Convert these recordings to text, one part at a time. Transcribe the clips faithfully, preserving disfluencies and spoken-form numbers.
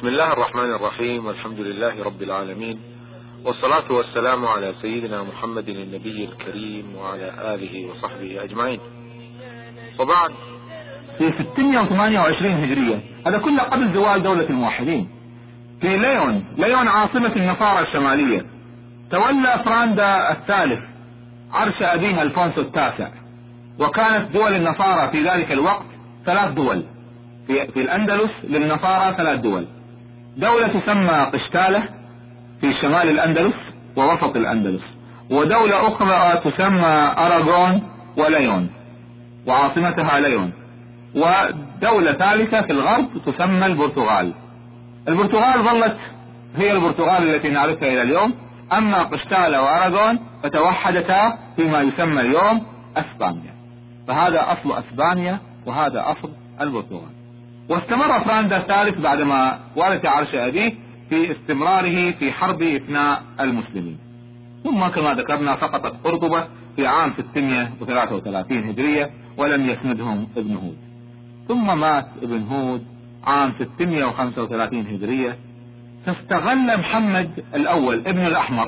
بسم الله الرحمن الرحيم، والحمد لله رب العالمين، والصلاة والسلام على سيدنا محمد النبي الكريم وعلى آله وصحبه أجمعين. وبعد، في ستمائة وثمانية وعشرين هجرية، هذا كله قبل زوال دولة الموحدين، في ليون ليون عاصمة النصارى الشمالية، تولى فراندا الثالث عرش أبيه ألفونسو التاسع. وكانت دول النصارى في ذلك الوقت ثلاث دول، في, في الأندلس للنصارى ثلاث دول، دولة تسمى قشتالة في شمال الأندلس ووسط الأندلس، ودولة أخرى تسمى أراغون وليون وعاصمتها ليون، ودولة ثالثة في الغرب تسمى البرتغال. البرتغال ظلت هي البرتغال التي نعرفها إلى اليوم، أما قشتالة وأراغون فتوحدتا فيما يسمى اليوم أسبانيا. فهذا أصل أسبانيا وهذا أصل البرتغال. واستمر فراندا الثالث بعدما ورث عرش أبيه في استمراره في حرب إثناء المسلمين. ثم كما ذكرنا سقطت قرطبة في عام ستمائة وثلاثة وثلاثين هجرية ولم يسندهم ابن هود. ثم مات ابن هود عام ستمائة وخمسة وثلاثين هجرية. فاستغل محمد الأول ابن الأحمر،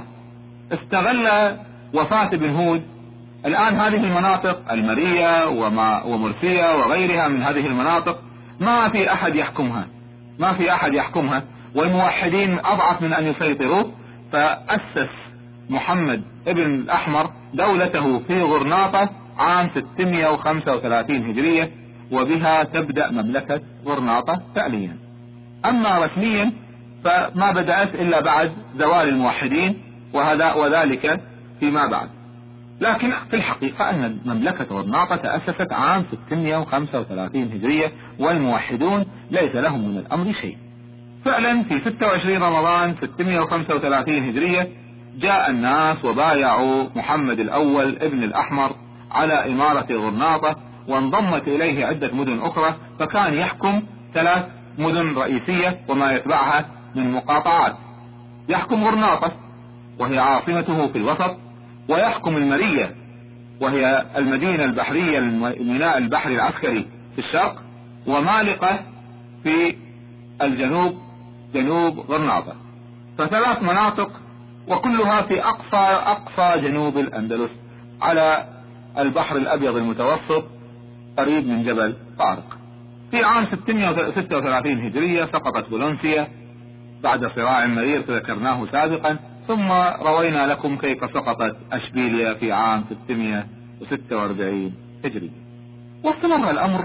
استغل وفاة ابن هود. الآن هذه المناطق المرية وما ومرسية وغيرها من هذه المناطق ما في أحد يحكمها، ما في أحد يحكمها والموحدين أضعف من أن يسيطروا. فأسس محمد ابن الأحمر دولته في غرناطة عام ستمائة وخمسة وثلاثين هجرية، وبها تبدأ مملكة غرناطة فعليا. أما رسميا فما بدأت إلا بعد زوال الموحدين، وهذا وذلك فيما بعد. لكن في الحقيقة أن مملكة غرناطة تأسست عام ستمائة وخمسة وثلاثين هجرية، والموحدون ليس لهم من الأمر شيء. فعلا في ستة وعشرين رمضان ستمائة وخمسة وثلاثين هجرية جاء الناس وبايعوا محمد الأول ابن الأحمر على إمارة غرناطة، وانضمت إليه عدة مدن أخرى، فكان يحكم ثلاث مدن رئيسية وما يتبعها من مقاطعات. يحكم غرناطة وهي عاصمته في الوسط، ويحكم المرية وهي المدينة البحرية الميناء البحري العسكري في الشرق، ومالقة في الجنوب جنوب غرناطة. فثلاث مناطق وكلها في أقصى أقصى جنوب الأندلس على البحر الأبيض المتوسط قريب من جبل طارق. في عام ستمائة وستة وثلاثين هجرية سقطت فالنسيا بعد صراع مرير ذكرناه سابقا، ثم روينا لكم كيف سقطت أشبيليا في عام ستمائة وستة وأربعين هجرية. واستمر الأمر،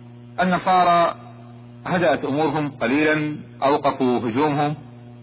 النصارى هدأت أمورهم قليلا، أوقفوا هجومهم،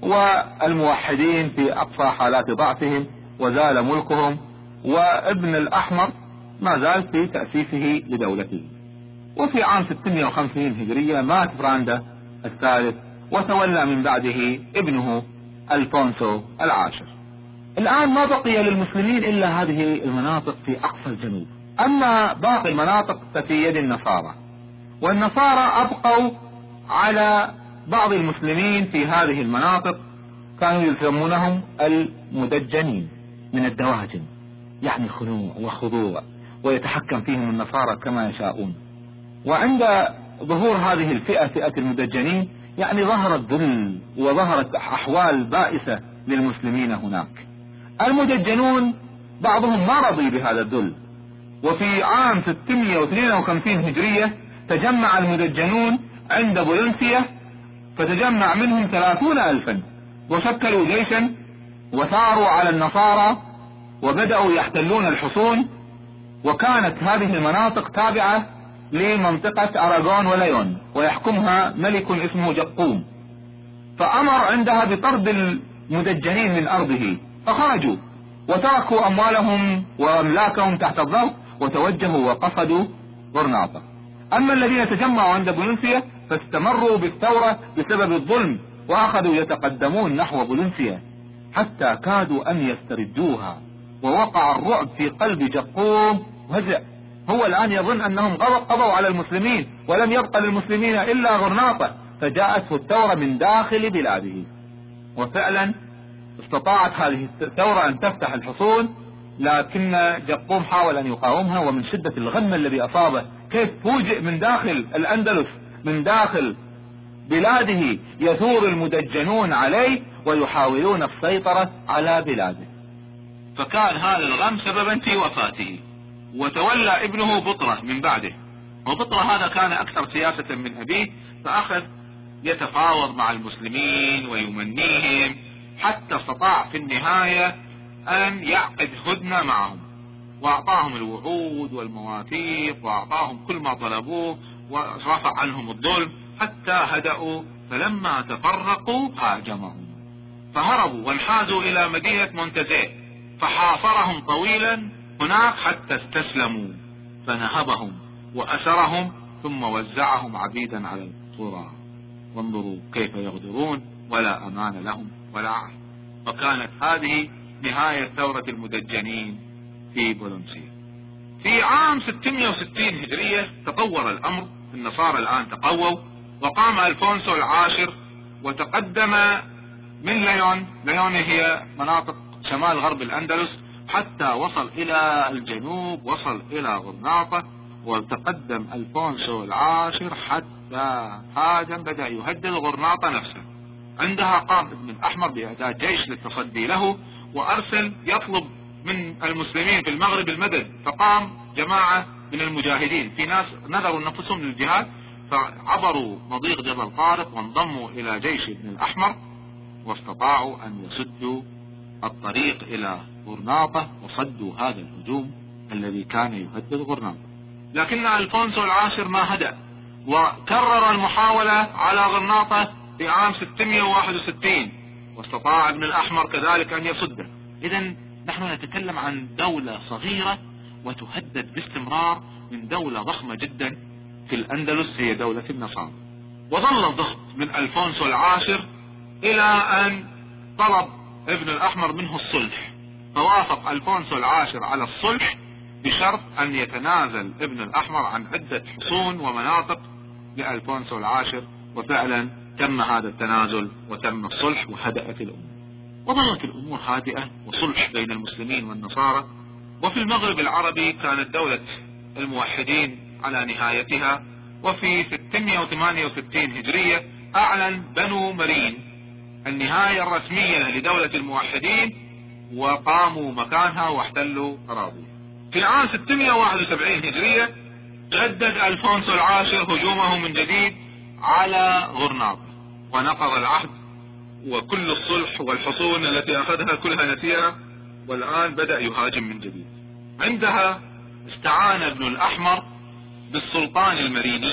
والموحدين في أقصى حالات ضعفهم، وزال ملكهم، وابن الأحمر ما زال في تأسيسه لدولته. وفي عام ستمائة وخمسين هجرية مات فراندا الثالث، وتولى من بعده ابنه ألفونسو العاشر. الآن ما بقي للمسلمين إلا هذه المناطق في أقصى الجنوب، أما باقي المناطق ففي يد النصارى. والنصارى أبقوا على بعض المسلمين في هذه المناطق، كانوا يسمونهم المدجنين من الدواجن، يعني خنوع وخضوع، ويتحكم فيهم النصارى كما يشاءون. وعند ظهور هذه الفئة فئة المدجنين يعني ظهرت ذل وظهرت أحوال بائسة للمسلمين هناك. المدجنون بعضهم ما رضي بهذا الذل، وفي عام ستمائة واثنين وخمسين هجرية تجمع المدجنون عند فالنسيا، فتجمع منهم ثلاثون ألفا، وشكلوا جيشا وثاروا على النصارى وبدأوا يحتلون الحصون. وكانت هذه المناطق تابعة لمنطقة أراغون وليون، ويحكمها ملك اسمه جقوم. فأمر عندها بطرد المدجنين من أرضه، فخرجوا وتركوا أموالهم وأملاكهم تحت الضغط وتوجهوا وقصدوا غرناطة. أما الذين تجمعوا عند فالنسيا فاستمروا بالثورة بسبب الظلم، وأخذوا يتقدمون نحو فالنسيا حتى كادوا أن يستردوها، ووقع الرعب في قلب جقوم وهزأ. هو الآن يظن أنهم قضوا على المسلمين ولم يبقى للمسلمين إلا غرناطة، فجاءته الثورة من داخل بلاده. وفعلا استطاعت هذه الثورة أن تفتح الحصون، لكن جقوم حاول أن يقاومها، ومن شدة الغم الذي أصابه كيف فوجئ من داخل الأندلس من داخل بلاده يثور المدجنون عليه ويحاولون السيطرة على بلاده. فكان هذا الغم سببا في وفاته، وتولى ابنه بطرة من بعده، وبطرة هذا كان أكثر سياسة من أبيه، فأخذ يتفاوض مع المسلمين ويمنيهم، حتى استطاع في النهاية أن يعقد هدنة معهم، وأعطاهم الوعود والمواثيق وأعطاهم كل ما طلبوه ورفع عنهم الظلم حتى هدأوا. فلما تفرقوا هاجمهم، فهربوا وانحازوا إلى مدينة مونتزيه، فحاصرهم طويلا هناك حتى استسلموا، فنهبهم وأسرهم ثم وزعهم عبيدا على القرى. وانظروا كيف يغدرون، ولا أمان لهم ولا عهد. وكانت هذه نهاية ثورة المدجنين في بولنسيا. في عام ستمائة وستين هجرية تطور الأمر، النصارى الآن تقووا، وقام ألفونسو العاشر وتقدم من ليون. ليون هي مناطق شمال غرب الأندلس، حتى وصل إلى الجنوب، وصل إلى غرناطة، وتقدم ألفونسو العاشر حتى هاجم، بدأ يهدد غرناطة نفسه. عندها قام ابن الأحمر بإعداد جيش للتصدي له، وأرسل يطلب من المسلمين في المغرب المدد، فقام جماعة من المجاهدين، في ناس نذروا نفسهم للجهاد، فعبروا مضيق جبل طارق وانضموا إلى جيش ابن الأحمر، واستطاعوا أن يسدوا الطريق إلى غرناطة وصدوا هذا الهجوم الذي كان يهدد غرناطة. لكن ألفونسو العاشر ما هدأ، وكرر المحاولة على غرناطة في عام ستمائة وواحد وستين، واستطاع ابن الأحمر كذلك أن يصده. إذن نحن نتكلم عن دولة صغيرة وتهدد باستمرار من دولة ضخمة جدا في الأندلس، هي دولة النصارى. وظل الضغط من ألفونسو العاشر إلى أن طلب ابن الأحمر منه الصلح، فوافق ألفونسو العاشر على الصلح بشرط أن يتنازل ابن الأحمر عن عدة حصون ومناطق لألفونسو العاشر، وفعلا تم هذا التنازل وتم الصلح وهدأت الأمور، وظلت الأمور هادئة وصلح بين المسلمين والنصارى. وفي المغرب العربي كانت دولة الموحدين على نهايتها، وفي ستمائة وثمانية وستين هجرية أعلن بنو مرين النهاية الرسمية لدولة الموحدين، وقاموا مكانها واحتلوا أراضيها. في عام ستمائة وواحد وسبعين هجرية جدد ألفونسو العاشر هجومه من جديد على غرناطة، ونقض العهد وكل الصلح والحصون التي أخذها كلها نسيها، والآن بدأ يهاجم من جديد. عندها استعان ابن الأحمر بالسلطان المريني،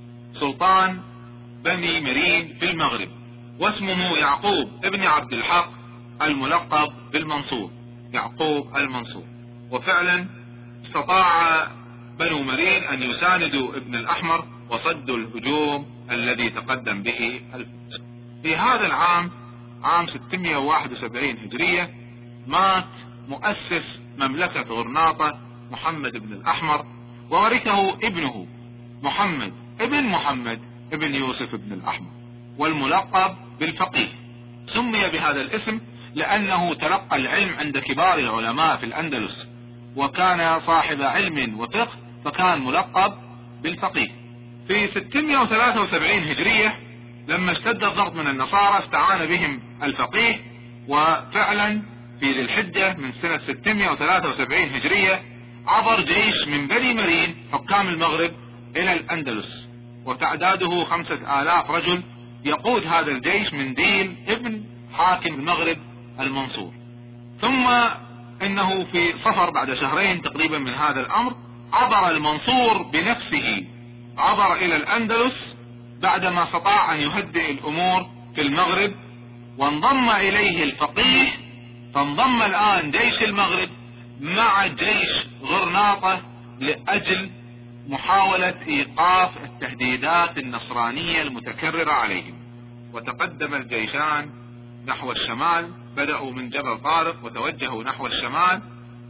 سلطان بني مرين في المغرب، واسمه يعقوب ابن عبد الحق الملقب بالمنصور، يعقوب المنصور. وفعلا استطاع بنو مرين أن يساندوا ابن الأحمر وصدوا الهجوم الذي تقدم به ألفونسو. في هذا العام عام ستمائة وواحد وسبعين هجرية مات مؤسس مملكة غرناطة محمد بن الأحمر، وورثه ابنه محمد ابن محمد ابن يوسف بن الأحمر، والملقب بالفقيه. سمي بهذا الاسم لأنه تلقى العلم عند كبار العلماء في الأندلس، وكان صاحب علم وفقه، فكان ملقب بالفقيه. في ستمائة وثلاثة وسبعين هجرية لما اشتد الضغط من النصارى استعان بهم الفقيه، وفعلا في ذي الحجة من سنة ستمائة وثلاثة وسبعين هجرية عبر جيش من بني مرين حكام المغرب إلى الأندلس، وتعداده خمسة آلاف رجل، يقود هذا الجيش من دين ابن حاكم المغرب المنصور. ثم إنه في صفر بعد شهرين تقريبا من هذا الأمر عبر المنصور بنفسه، عبر إلى الأندلس بعدما استطاع أن يهدئ الأمور في المغرب، وانضم إليه الفقيه. فانضم الآن جيش المغرب مع جيش غرناطة لأجل محاولة إيقاف التهديدات النصرانية المتكررة عليهم. وتقدم الجيشان نحو الشمال، بدأوا من جبل طارق وتوجهوا نحو الشمال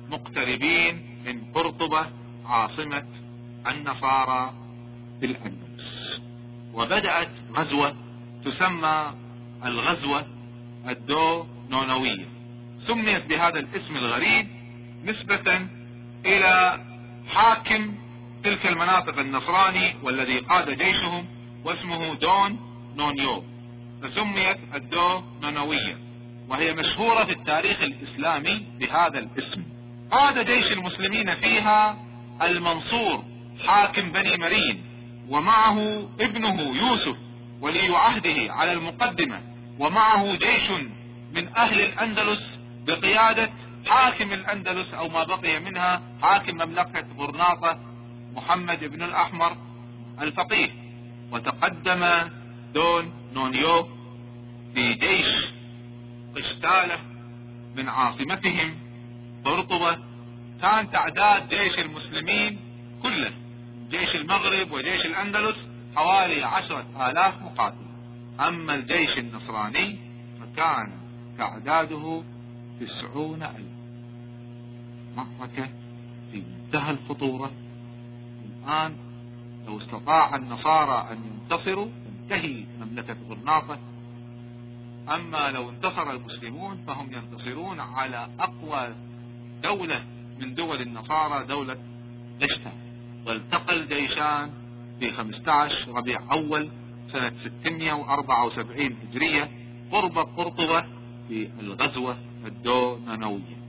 مقتربين من قرطبة عاصمة النصارى في الأندلس. وبدأت غزوة تسمى الغزوة الدونونوية، سميت بهذا الاسم الغريب نسبة إلى حاكم تلك المناطق النصراني والذي قاد جيشهم، واسمه دون نونيو، فسميت الدو نونوية، وهي مشهورة في التاريخ الإسلامي بهذا الاسم. قاد جيش المسلمين فيها المنصور حاكم بني مرين، ومعه ابنه يوسف ولي عهده على المقدمة، ومعه جيش من أهل الأندلس بقيادة حاكم الأندلس أو ما بقي منها حاكم مملكة غرناطة محمد بن الأحمر الفقيه. وتقدم دون نونيو في جيش قشتالة من عاصمتهم قرطبة. كان تعداد جيش المسلمين كله، جيش المغرب وجيش الأندلس، حوالي عشرة آلاف مقاتل. أما الجيش النصراني فكان تعداده تسعون ألف. معركة في منتهى الخطورة. الآن لو استطاع النصارى أن ينتصروا تنتهي مملكة غرناطة، أما لو انتصر المسلمون فهم ينتصرون على أقوى دولة من دول النصارى، دولة قشتة. والتقى الجيشان في خمسة عشر ربيع أول سنة ستمائة وأربعة وسبعين هجرية قرب قرطبة في الغزوة الدونانوية،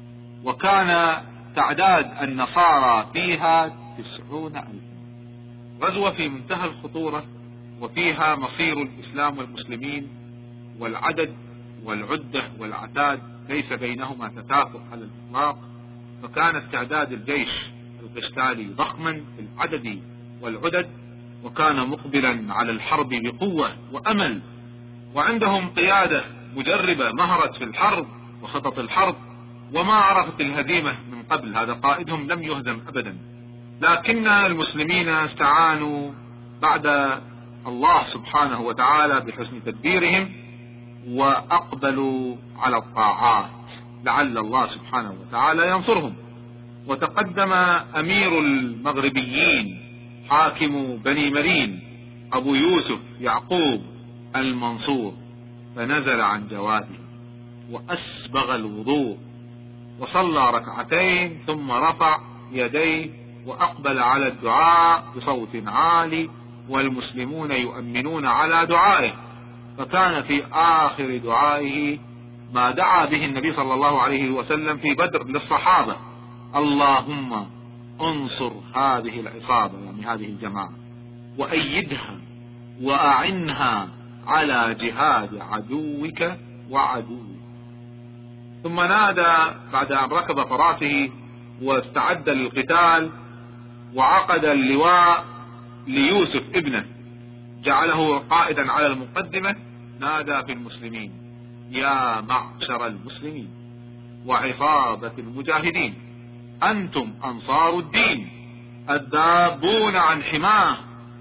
وكان تعداد النصارى فيها تسعون ألف. غزوة في منتهى الخطورة، وفيها مصير الإسلام والمسلمين، والعدد والعدة والعتاد ليس بينهما تكافؤ على الإطلاق. فكان تعداد الجيش القشتالي ضخما في العدد والعدد، وكان مقبلا على الحرب بقوة وأمل، وعندهم قيادة مجربة مهرت في الحرب وخطط الحرب، وما عرفت الهزيمة من قبل. هذا قائدهم لم يهزم أبدا. لكن المسلمين استعانوا بعد الله سبحانه وتعالى بحسن تدبيرهم، وأقبلوا على الطاعات لعل الله سبحانه وتعالى ينصرهم. وتقدم أمير المغربيين حاكم بني مرين أبو يوسف يعقوب المنصور، فنزل عن جواده وأسبغ الوضوء وصلى ركعتين، ثم رفع يديه وأقبل على الدعاء بصوت عالي، والمسلمون يؤمنون على دعائه. فكان في آخر دعائه ما دعا به النبي صلى الله عليه وسلم في بدر للصحابة: اللهم انصر هذه العصابة، يعني هذه الجماعة، وأيدها وأعنها على جهاد عدوك وعدوك. ثم نادى بعد أن ركب فراسه واستعد للقتال، وعقد اللواء ليوسف ابنه، جعله قائدا على المقدمة. نادى في المسلمين: يا معشر المسلمين وعصابة المجاهدين، أنتم أنصار الدين الذابون عن حماه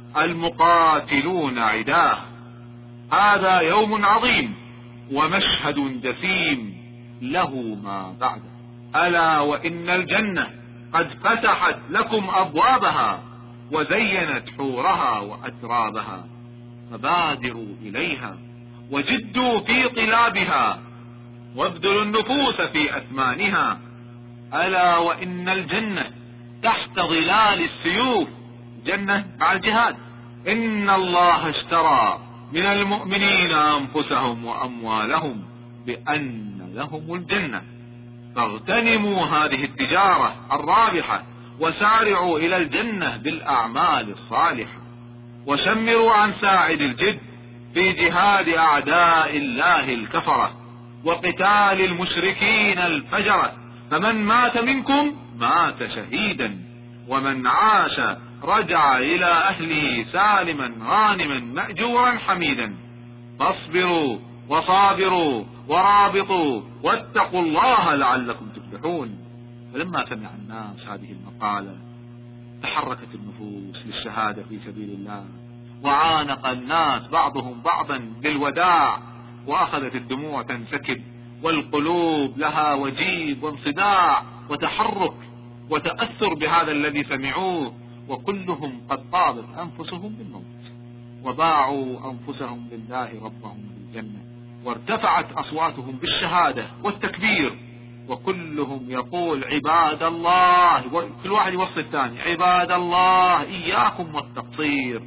المقاتلون عداه. هذا يوم عظيم ومشهد جسيم له ما بعده. ألا وإن الجنة قد فتحت لكم أبوابها وزينت حورها وأترابها، فبادروا إليها وجدوا في طلابها وابذلوا النفوس في أثمانها. ألا وإن الجنة تحت ظلال السيوف، جنة مع الجهاد. إن الله اشترى من المؤمنين أنفسهم وأموالهم بأن لهم الجنة، فاغتنموا هذه التجارة الرابحة وسارعوا إلى الجنة بالأعمال الصالحة، وشمروا عن ساعد الجد في جهاد أعداء الله الكفرة وقتال المشركين الفجرة. فمن مات منكم مات شهيدا، ومن عاش رجع إلى أهله سالما غانما مأجورا حميدا. فاصبروا وصابروا ورابطوا واتقوا الله لعلكم تفلحون. فلما سمع الناس هذه المقالة تحركت النفوس للشهادة في سبيل الله، وعانق الناس بعضهم بعضا بالوداع، وأخذت الدموع تنسكب، والقلوب لها وجيب وانصداع وتحرك وتأثر بهذا الذي سمعوه، وكلهم قد طابت أنفسهم بالموت، وباعوا أنفسهم لله ربهم بالجنة، وارتفعت أصواتهم بالشهادة والتكبير، وكلهم يقول: عباد الله، كل واحد يوصي الثاني: عباد الله إياكم والتقصير،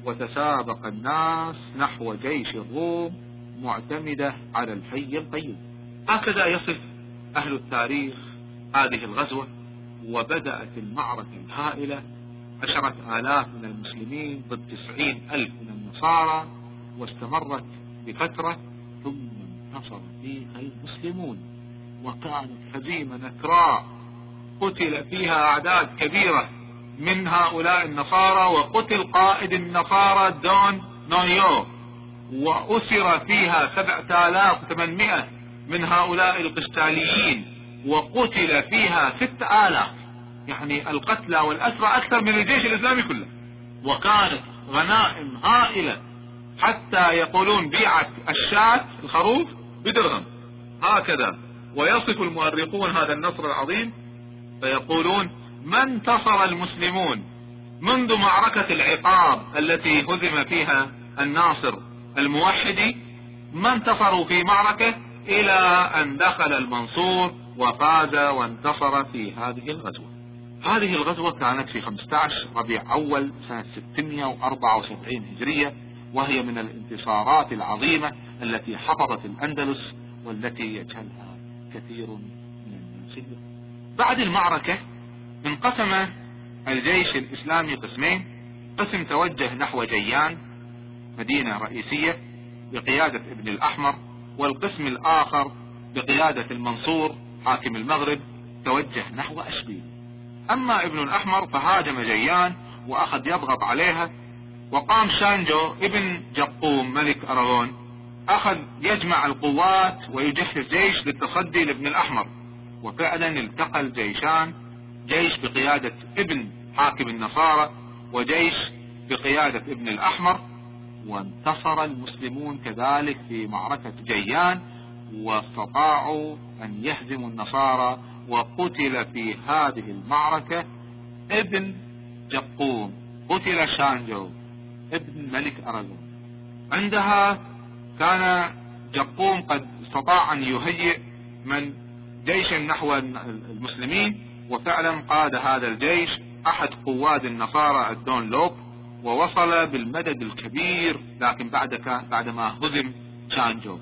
وتسابق الناس نحو جيش الروم معتمدة على الحي القيوم. هكذا يصف أهل التاريخ هذه الغزوة. وبدأت المعركة الهائلة، عشرة آلاف من المسلمين ضد تسعين ألف من النصارى، واستمرت بفترة ثم انتصر فيها المسلمون، وكانت هزيمة نكراء قتل فيها أعداد كبيرة من هؤلاء النصارى، وقتل قائد النصارى دون نونيو، وأسر فيها سبعة آلاف وثمانمائة من هؤلاء القشتاليين، وقتل فيها ستة آلاف. يعني القتلى والأسرى أكثر من الجيش الإسلامي كله، وكانت غنائم هائلة، حتى يقولون بيعت الشاة الخروف بدرهم هكذا. ويصف المؤرخون هذا النصر العظيم فيقولون: ما انتصر المسلمون منذ معركة العقاب التي هزم فيها الناصر الموحدي، ما انتصروا في معركة إلى أن دخل المنصور وفاز وانتصر في هذه الغزوة. هذه الغزوة كانت في خمسة عشر ربيع أول سنة ستمائة وأربعة وسبعين هجرية، وهي من الانتصارات العظيمة التي حفظت الأندلس والتي يجهلها كثير من الناس. بعد المعركة انقسم الجيش الإسلامي قسمين: قسم توجه نحو جيان مدينة رئيسية بقيادة ابن الأحمر، والقسم الآخر بقيادة المنصور حاكم المغرب توجه نحو أشبيل. أما ابن الأحمر فهاجم جيان وأخذ يضغط عليها، وقام شانجو ابن جقوم ملك أراغون أخذ يجمع القوات ويجهز جيش للتصدي لابن الأحمر. وفعلا التقى الجيشان، جيش بقيادة ابن حاكم النصارى وجيش بقيادة ابن الأحمر، وانتصر المسلمون كذلك في معركة جيان، واستطاعوا أن يهزموا النصارى. وقتل في هذه المعركة ابن جقوم، قتل شانجو ابن ملك أراغون. عندها كان جقوم قد استطاع أن يهيئ من جيش نحو المسلمين، وفعلا قاد هذا الجيش أحد قواد النصارى الدون لوب، ووصل بالمدد الكبير، لكن بعد بعدما هزم شانجو.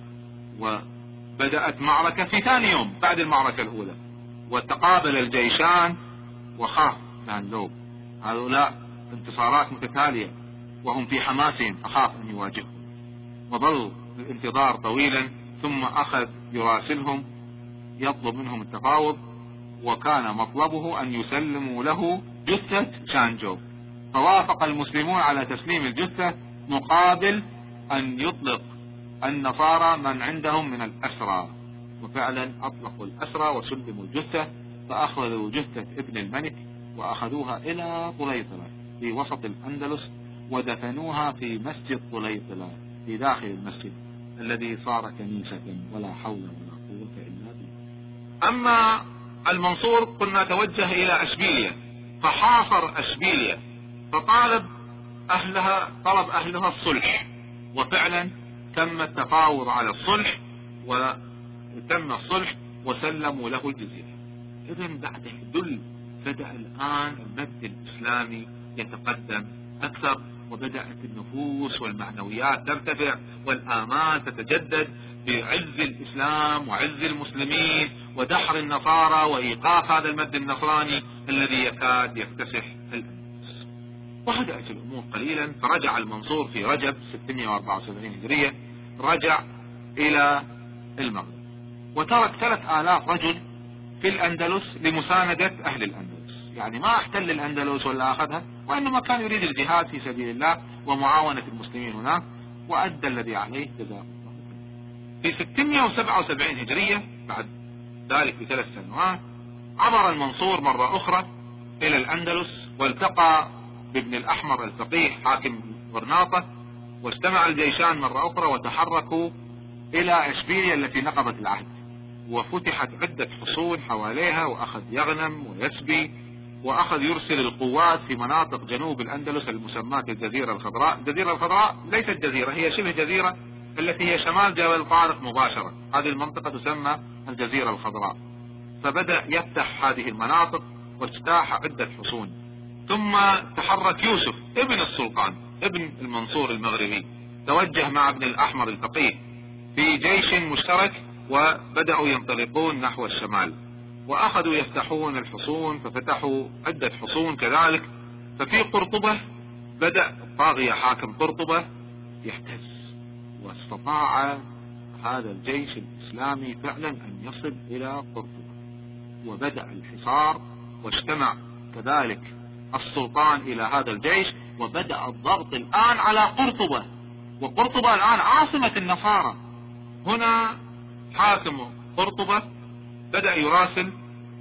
وبدأت معركة في ثاني يوم بعد المعركة الأولى، وتقابل الجيشان، وخاف دون لوب، هؤلاء انتصارات متتالية وهم في حماسهم، أخاف أن يواجههم، وظل الانتظار طويلا، ثم أخذ يراسلهم يطلب منهم التفاوض، وكان مطلبه أن يسلموا له جثة شانجو. فوافق المسلمون على تسليم الجثة مقابل أن يطلق النصارى من عندهم من الأسرى. وفعلا أطلقوا الأسرى وسلموا الجثة، فأخذوا جثة ابن الملك وأخذوها إلى طليطلة في وسط الأندلس، ودفنوها في مسجد طليطلة في داخل المسجد الذي صار كنيسة، ولا حول ولا قوة إلا بالله. أما المنصور قلنا توجه إلى أشبيلية، فحاصر أشبيلية، فطالب أهلها طلب أهلها الصلح، وفعلا تم التفاوض على الصلح، وتم الصلح وسلموا له الجزيرة. إذن بعد الذل بدأ الآن المد الإسلامي يتقدم أكثر، وبدأت النفوس والمعنويات ترتفع، والآمال تتجدد بعز الإسلام وعز المسلمين ودحر النصارى وإيقاف هذا المد النصراني الذي يكاد يكتسح الأندلس. وهدأت الأمور قليلا، فرجع المنصور في رجب ستمائة وأربعة وسبعين هجرية، رجع إلى المغرب، وترك ثلاث آلاف رجل في الأندلس لمساندة أهل الأندلس. يعني ما احتل الأندلس ولا أخذها، وإنما كان يريد الجهاد في سبيل الله ومعاونة المسلمين هناك، وأدى الذي عليه جزاء الله. في ستمائة وسبعة وسبعين هجرية بعد ذلك بثلاث سنوات عبر المنصور مرة أخرى إلى الأندلس، والتقى بابن الأحمر الفقيه حاكم غرناطة، واجتمع الجيشان مرة أخرى وتحركوا إلى أشبيلية التي نقضت العهد، وفتحت عدة حصون حواليها، وأخذ يغنم ويسبي، وأخذ يرسل القوات في مناطق جنوب الأندلس المسماة الجزيرة الخضراء. الجزيرة الخضراء ليست جزيرة، هي شبه جزيرة التي هي شمال جبل طارق مباشرة، هذه المنطقة تسمى الجزيرة الخضراء. فبدأ يفتح هذه المناطق واجتاح عدة حصون. ثم تحرك يوسف ابن السلطان ابن المنصور المغربي توجه مع ابن الأحمر الفقيه في جيش مشترك، وبدأوا ينطلقون نحو الشمال، وأخذوا يفتحون الحصون، ففتحوا عدة حصون كذلك. ففي قرطبة بدأ طاغية حاكم قرطبة يهتز، واستطاع هذا الجيش الإسلامي فعلا أن يصل إلى قرطبة، وبدأ الحصار، واجتمع كذلك السلطان إلى هذا الجيش، وبدأ الضغط الآن على قرطبة، وقرطبة الآن عاصمة النصارى. هنا حاكم قرطبة بدأ يراسل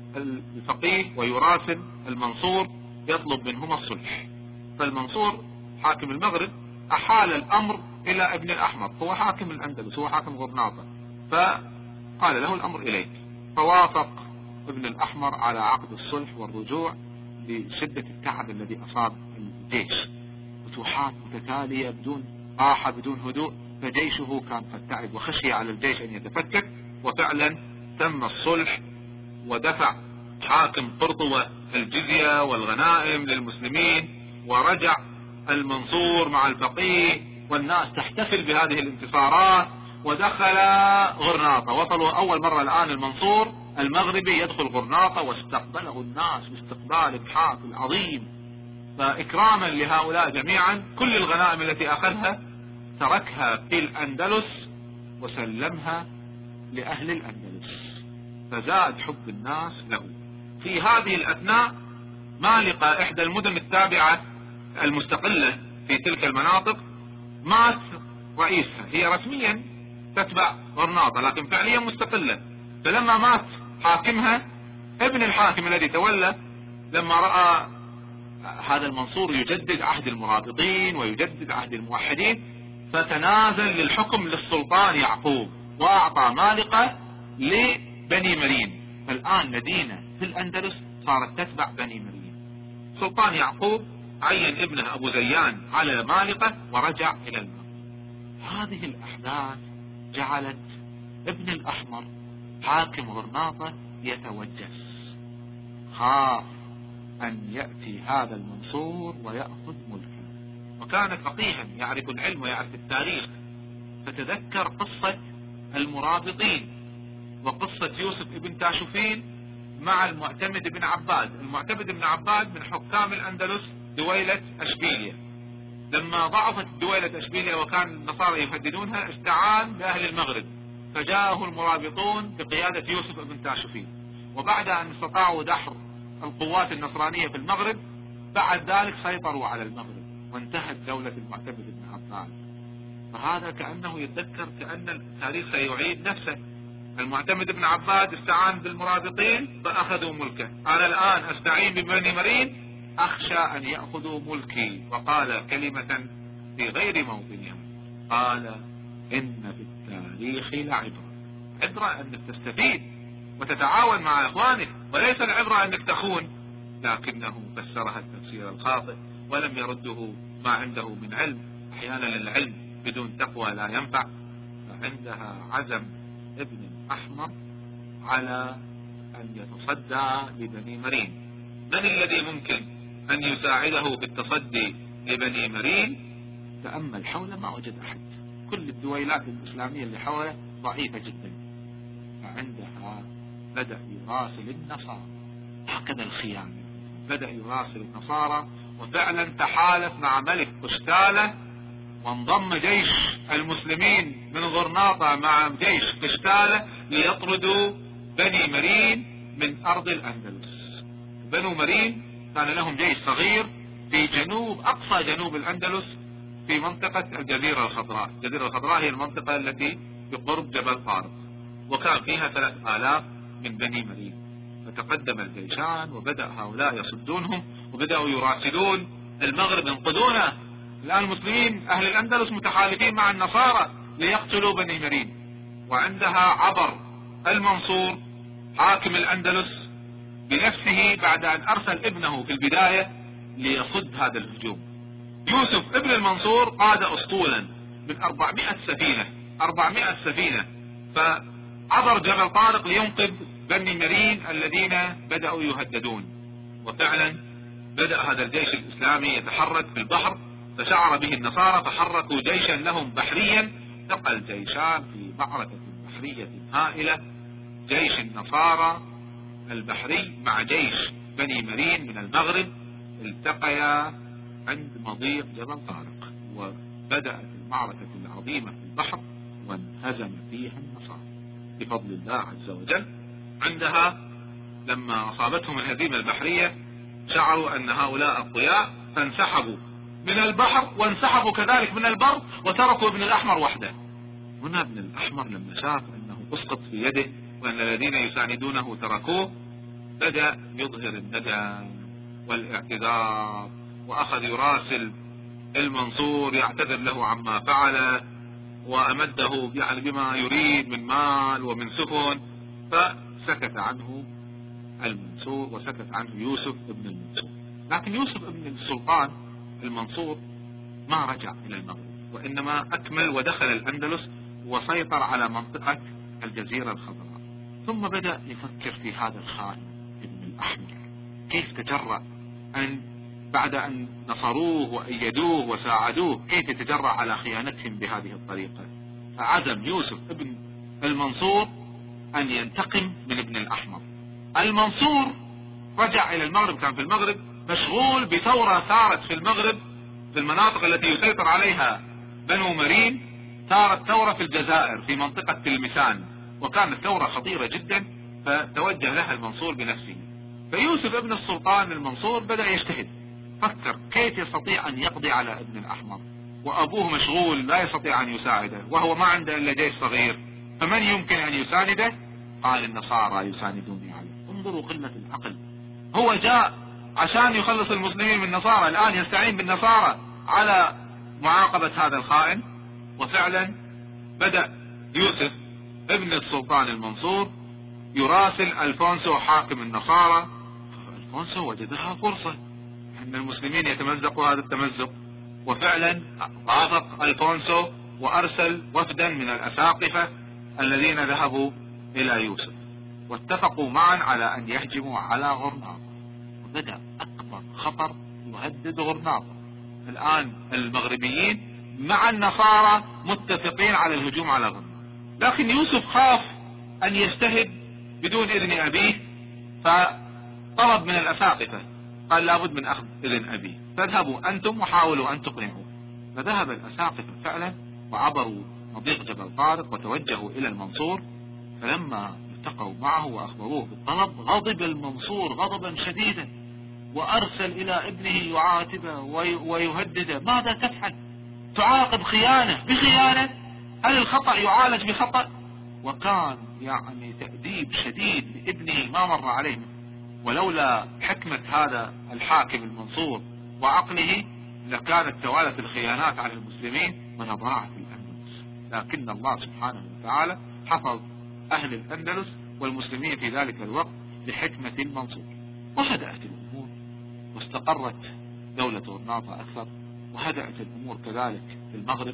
الفقيه ويراسل المنصور يطلب منهما الصلح. فالمنصور حاكم المغرب أحال الأمر إلى ابن الأحمر، هو حاكم الأندلس، هو حاكم غرناطة، فقال له الأمر إليك. فوافق ابن الأحمر على عقد الصلح والرجوع لشدة التعب الذي أصاب الجيش، فتوحات متتالية بدون راحة بدون هدوء، فجيشه كان قد تعب وخشي على الجيش أن يتفكك. وفعلا تم الصلح، ودفع حاكم قرطبة الجزية والغنائم للمسلمين، ورجع المنصور مع الفقيه، والناس تحتفل بهذه الانتصارات. ودخل غرناطة، وصلوا أول مرة الآن المنصور المغربي يدخل غرناطة، واستقبله الناس باستقبال بحافل عظيم. فإكراما لهؤلاء جميعا كل الغنائم التي أخذها تركها في الأندلس وسلمها لأهل الأندلس، فزاد حب الناس له. في هذه الأثناء مالقة إحدى المدن التابعة المستقلة في تلك المناطق مات رئيسها، هي رسميا تتبع غرناطة لكن فعليا مستقلة. فلما مات حاكمها ابن الحاكم الذي تولى، لما رأى هذا المنصور يجدد عهد المرابطين ويجدد عهد الموحدين، فتنازل للحكم للسلطان يعقوب، وأعطى مالقة لبني مرين. فالآن مدينة في الأندلس صارت تتبع بني مرين. سلطان يعقوب عين ابنه أبو زيان على مالقة ورجع إلى المغرب. هذه الأحداث جعلت ابن الأحمر حاكم غرناطة يتوجس، خاف أن يأتي هذا المنصور ويأخذ ملكه، وكان فقيها يعرف العلم ويعرف التاريخ، فتذكر قصة المرابطين وقصة يوسف ابن تاشفين مع المعتمد بن عباد. المعتمد بن عباد من حكام الأندلس دويلة أشبيلية، لما ضعفت دويلة أشبيلية وكان النصارى يهددونها استعان بأهل المغرب، فجاءه المرابطون بقيادة يوسف ابن تاشفين، وبعد أن استطاعوا دحر القوات النصرانية في المغرب بعد ذلك سيطروا على المغرب وانتهت دولة المعتمد بن عباد. فهذا كأنه يتذكر كأن التاريخ سيعيد نفسه. المعتمد بن عباد استعان بالمرابطين فأخذوا ملكه، أنا الآن أستعين ببني مرين أخشى أن يأخذوا ملكي. وقال كلمة في غير موطنها، قال إن في التاريخ لعبرة. عبرة أنك تستفيد وتتعاون مع إخوانك، وليس العبرة أنك تخون. لكنه فسرها التفسير الخاطئ ولم يرده ما عنده من علم. أحيانا العلم بدون تقوى لا ينفع. فعندها عزم ابن الأحمر على أن يتصدى لبني مرين. من الذي ممكن أن يساعده بالتصدي لبني مرين؟ تأمل حوله ما وجد أحد، كل الدويلات الإسلامية اللي حوله ضعيفة جدا. فعندها بدأ يراسل النصارى، هكذا الخيانة، بدأ يراسل النصارى، وفعلا تحالف مع ملك قشتالة، وانضم جيش المسلمين من غرناطة مع جيش قشتالة ليطردوا بني مرين من أرض الأندلس. بنو مرين كان لهم جيش صغير في جنوب أقصى جنوب الأندلس في منطقة الجزيرة الخضراء. الجزيرة الخضراء هي المنطقة التي بقرب جبل طارق، وكان فيها ثلاث آلاف من بني مرين. فتقدم الجيشان وبدأ هؤلاء يصدونهم، وبدأوا يراسلون المغرب انقذونا، الآن المسلمين أهل الأندلس متحالفين مع النصارى ليقتلوا بني مرين. وعندها عبر المنصور حاكم الأندلس بنفسه بعد أن أرسل ابنه في البداية ليصد هذا الهجوم. يوسف ابن المنصور قاد أسطولا من أربعمائة سفينة أربعمائة سفينة فعبر جبل طارق لينقذ بني مرين الذين بدأوا يهددون. وفعلا بدأ هذا الجيش الإسلامي يتحرك في البحر، فشعر به النصارى فحركوا جيشا لهم بحريا، التقى الجيشان في معركة بحرية هائلة، جيش النصارى البحري مع جيش بني مرين من المغرب، التقيا عند مضيق جبل طارق، وبدأت المعركة العظيمة في البحر وانهزم فيها النصارى بفضل الله عز وجل. عندها لما أصابتهم الهزيمة البحرية شعروا أن هؤلاء أقوياء، فانسحبوا من البحر وانسحبوا كذلك من البر، وتركوا ابن الأحمر وحده. هنا ابن الأحمر لما شاف أنه أسقط في يده وأن الذين يساندونه تركوه، بدأ يظهر الندم والاعتذار، وأخذ يراسل المنصور يعتذر له عما فعله، وأمده يعني بما يريد من مال ومن سفن، فسكت عنه المنصور وسكت عنه يوسف ابن المنصور. لكن يوسف ابن السلطان المنصور ما رجع إلى المغرب، وإنما أكمل ودخل الأندلس وسيطر على منطقة الجزيرة الخضراء. ثم بدأ يفكر في هذا الخائن ابن الأحمر، كيف تجرأ أن بعد أن نصروه وأيدوه وساعدوه كيف يتجرأ على خيانتهم بهذه الطريقة. فعزم يوسف ابن المنصور أن ينتقم من ابن الأحمر. المنصور رجع إلى المغرب، كان في المغرب مشغول بثورة ثارت في المغرب في المناطق التي يسيطر عليها بنو مرين، ثارت ثورة في الجزائر في منطقة تلمسان، وكانت ثورة خطيرة جدا، فتوجه لها المنصور بنفسه. فيوسف ابن السلطان المنصور بدأ يجتهد، فكر كيف يستطيع أن يقضي على ابن الأحمر، وأبوه مشغول لا يستطيع أن يساعده، وهو ما عنده إلا جيش صغير، فمن يمكن أن يسانده؟ قال النصارى يساندوني عليه. انظروا قلة العقل، هو جاء عشان يخلص المسلمين من النصارى، الآن يستعين بالنصارى على معاقبة هذا الخائن. وفعلا بدأ يوسف ابن السلطان المنصور يراسل ألفونسو حاكم النصارى. ألفونسو وجدها فرصة أن المسلمين يتمزقوا هذا التمزق، وفعلا وافق ألفونسو وأرسل وفدا من الأساقفة الذين ذهبوا إلى يوسف، واتفقوا معا على أن يهجموا على غرناطة. وبدأ أكبر خطر يهدد غرناطة. الآن المغربيين مع النصارى متفقين على الهجوم على غرناطة، لكن يوسف خاف أن يجتهد بدون إذن أبيه، فطلب من الأساقفة، قال لابد من أخذ إذن أبيه، فاذهبوا أنتم وحاولوا أن تقنعوا. فذهب الأساقفة فعلا وعبروا مضيق جبل طارق وتوجهوا إلى المنصور. فلما التقوا معه وأخبروه بالطلب غضب المنصور غضبا شديدا، وأرسل إلى ابنه يعاتبه ويهدده. ماذا تفعل؟ تعاقب خيانة بخيانة؟ هل الخطأ يعالج بخطأ؟ وكان يعني تأديب شديد لابنه ما مر عليه. ولولا حكمة هذا الحاكم المنصور وعقله لكانت توالت الخيانات على المسلمين ولضاعت الأندلس، لكن الله سبحانه وتعالى حفظ أهل الأندلس والمسلمين في ذلك الوقت بحكمة المنصور. وهدأت الأمور واستقرت دولة غرناطة أكثر، وهدأت الأمور كذلك في المغرب.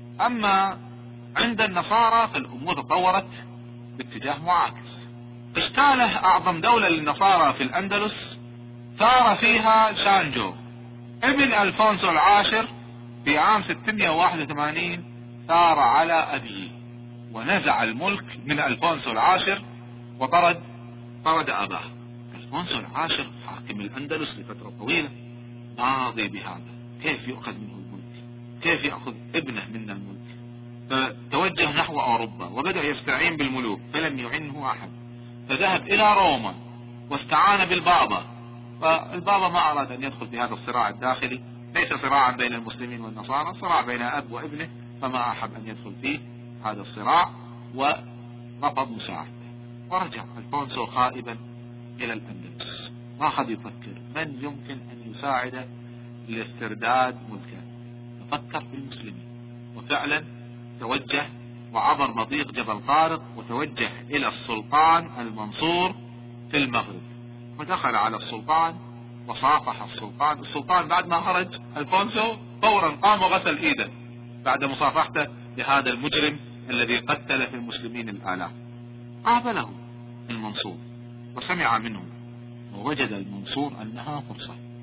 أما عند النصارى فالأمور تطورت باتجاه معاكس. اشتاله أعظم دولة للنصارى في الأندلس ثار فيها شانجو ابن ألفونسو العاشر في عام ستمائة وواحد وثمانين، ثار على أبيه ونزع الملك من ألفونسو العاشر وطرد طرد أباه. ألفونسو العاشر حاكم الأندلس لفترة طويلة راضي بهذا، كيف يؤخذ منه الملك، كيف يأخذ ابنه من الملك، فتوجه نحو أوروبا وبدأ يستعين بالملوك فلم يعنه أحد، فذهب إلى روما واستعان بالبابا. فالبابا ما أراد أن يدخل في هذا الصراع الداخلي، ليس صراعا بين المسلمين والنصارى، صراع بين أب وابنه، فما أحب أن يدخل فيه هذا الصراع ورفض مساعدته. ورجع ألفونسو خائبا إلى الأندلس، واخذ يفكر من يمكن أن يساعده لاسترداد ملكه، ففكر في المسلمين، وفعلا توجه وعبر مضيق جبل طارق وتوجه إلى السلطان المنصور في المغرب، ودخل على السلطان وصافح السلطان. السلطان بعد ما خرج ألفونسو فورا قام وغسل إيده بعد مصافحته لهذا المجرم الذي قتل في المسلمين الآلاف. قابله المنصور وسمع منه، ووجد المنصور أنها فرصة،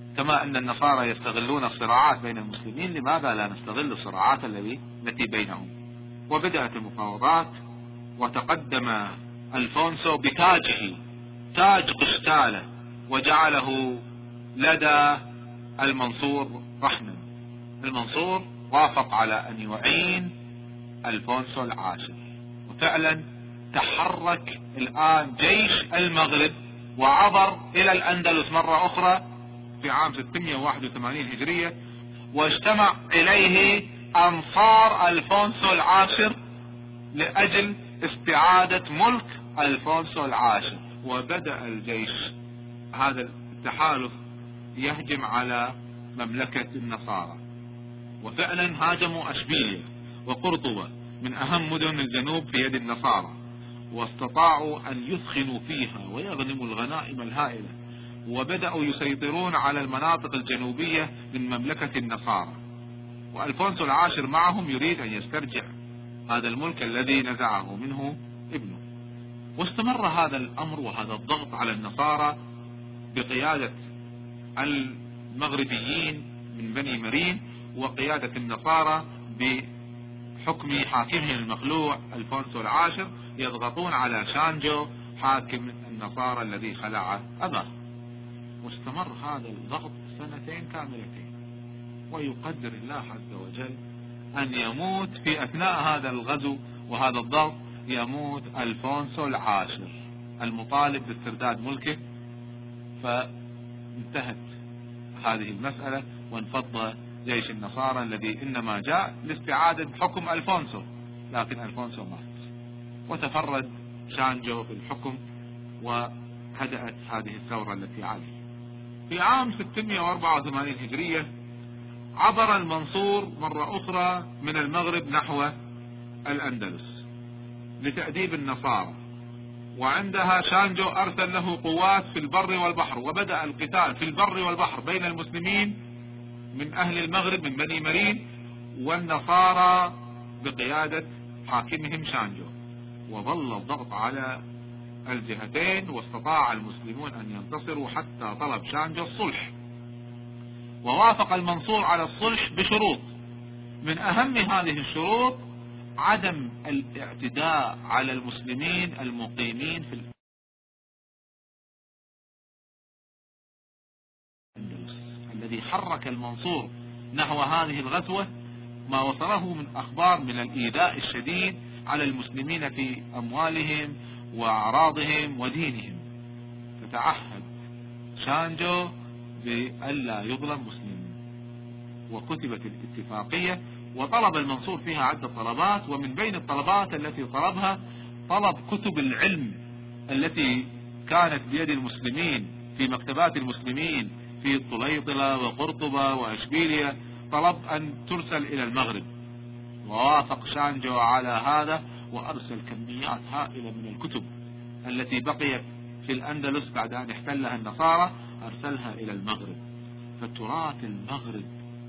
كما أن النصارى يستغلون الصراعات بين المسلمين، لماذا لا نستغل الصراعات التي بينهم؟ وبدأت المفاوضات، وتقدم ألفونسو بتاجه، تاج قشتالة، وجعله لدى المنصور رهنا. المنصور وافق على أن يعين ألفونسو العاشر، وفعلا تحرك الآن جيش المغرب وعبر إلى الأندلس مرة أخرى في عام ستمائة وواحد وثمانين هجرية، واجتمع إليه أنصار ألفونسو العاشر لأجل استعادة ملك ألفونسو العاشر. وبدأ الجيش هذا التحالف يهجم على مملكة النصارى، وفعلا هاجموا أشبيلية وقرطبة من أهم مدن الجنوب في يد النصارى، واستطاعوا أن يثخنوا فيها ويغنموا الغنائم الهائلة، وبدأوا يسيطرون على المناطق الجنوبية من مملكة النصارى. وألفونسو العاشر معهم يريد أن يسترجع هذا الملك الذي نزعه منه ابنه. واستمر هذا الأمر وهذا الضغط على النصارى بقيادة المغربيين من بني مرين، وقيادة النصارى بحكم حاكمهم المخلوع ألفونسو العاشر، يضغطون على شانجو حاكم النصارى الذي خلع أباه. واستمر هذا الضغط سنتين كاملتين، ويقدر الله عز وجل أن يموت في أثناء هذا الغزو وهذا الضغط، يموت ألفونسو العاشر المطالب باسترداد ملكه. فانتهت هذه المسألة، وانفض جيش النصارى الذي إنما جاء لاستعادة حكم ألفونسو، لكن ألفونسو مات، وتفرد شانجو في الحكم، وهدأت هذه الثورة التي عليه. في عام ستمائة وأربعة وثمانين هجرية عبر المنصور مرة أخرى من المغرب نحو الأندلس لتأديب النصارى، وعندها شانجو أرسل له قوات في البر والبحر، وبدأ القتال في البر والبحر بين المسلمين من أهل المغرب من بني مرين والنصارى بقيادة حاكمهم شانجو. وظل الضغط على الجهتين، واستطاع المسلمون أن ينتصروا حتى طلب شانجو الصلح، ووافق المنصور على الصلح بشروط. من أهم هذه الشروط عدم الاعتداء على المسلمين المقيمين في الأندلس. الذي حرك المنصور نحو هذه الغزوة ما وصله من أخبار من الإيذاء الشديد على المسلمين في أموالهم وأعراضهم ودينهم، فتعهد شانجو بألا يظلم مسلم، وكتبت الاتفاقية، وطلب المنصور فيها عدة طلبات. ومن بين الطلبات التي طلبها طلب كتب العلم التي كانت بيد المسلمين في مكتبات المسلمين في الطليطلة وقرطبة وأشبيلية، طلب أن ترسل إلى المغرب، ووافق شانجو على هذا، وأرسل كميات هائلة من الكتب التي بقيت في الأندلس بعد أن احتلها النصارى، أرسلها إلى المغرب. فتراث المغرب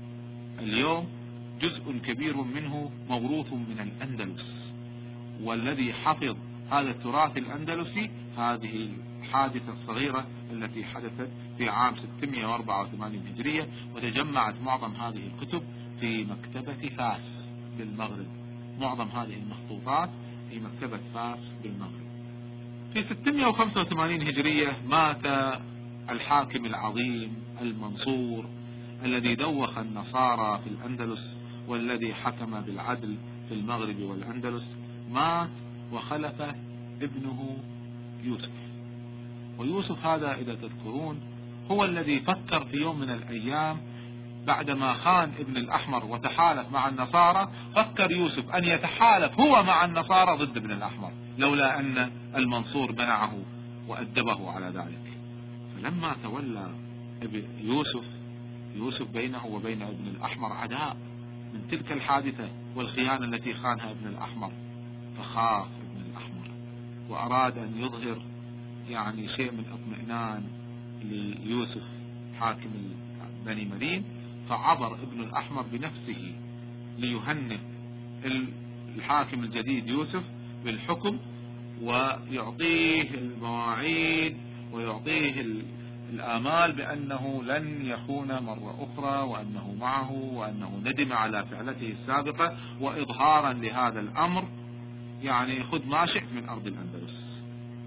اليوم جزء كبير منه موروث من الأندلس، والذي حفظ هذا التراث الأندلسي هذه الحادثة الصغيرة التي حدثت في عام ستمائة وأربعة وثمانين هجرية، وتجمعت معظم هذه الكتب في مكتبة فاس بالمغرب، معظم هذه المخطوطات في مكتبة فاس بالمغرب. في ستمائة وخمسة وثمانين هجرية مات الحاكم العظيم المنصور الذي دوخ النصارى في الأندلس، والذي حكم بالعدل في المغرب والأندلس. مات وخلف ابنه يوسف. ويوسف هذا إذا تذكرون هو الذي فكر في يوم من الأيام بعدما خان ابن الأحمر وتحالف مع النصارى، فكر يوسف أن يتحالف هو مع النصارى ضد ابن الأحمر، لولا أن المنصور منعه وأدبه على ذلك. فلما تولى يوسف يوسف بينه وبين ابن الأحمر عداء من تلك الحادثة والخيانة التي خانها ابن الأحمر، فخاف ابن الأحمر وأراد أن يظهر يعني شيء من اطمئنان ليوسف حاكم بني مرين، فعبر ابن الأحمر بنفسه ليهنئ الحاكم الجديد يوسف بالحكم، ويعطيه المواعيد ويعطيه الآمال بأنه لن يخون مرة أخرى، وأنه معه، وأنه ندم على فعلته السابقة، وإظهارا لهذا الأمر يعني خذ ما شئت من أرض الأندلس.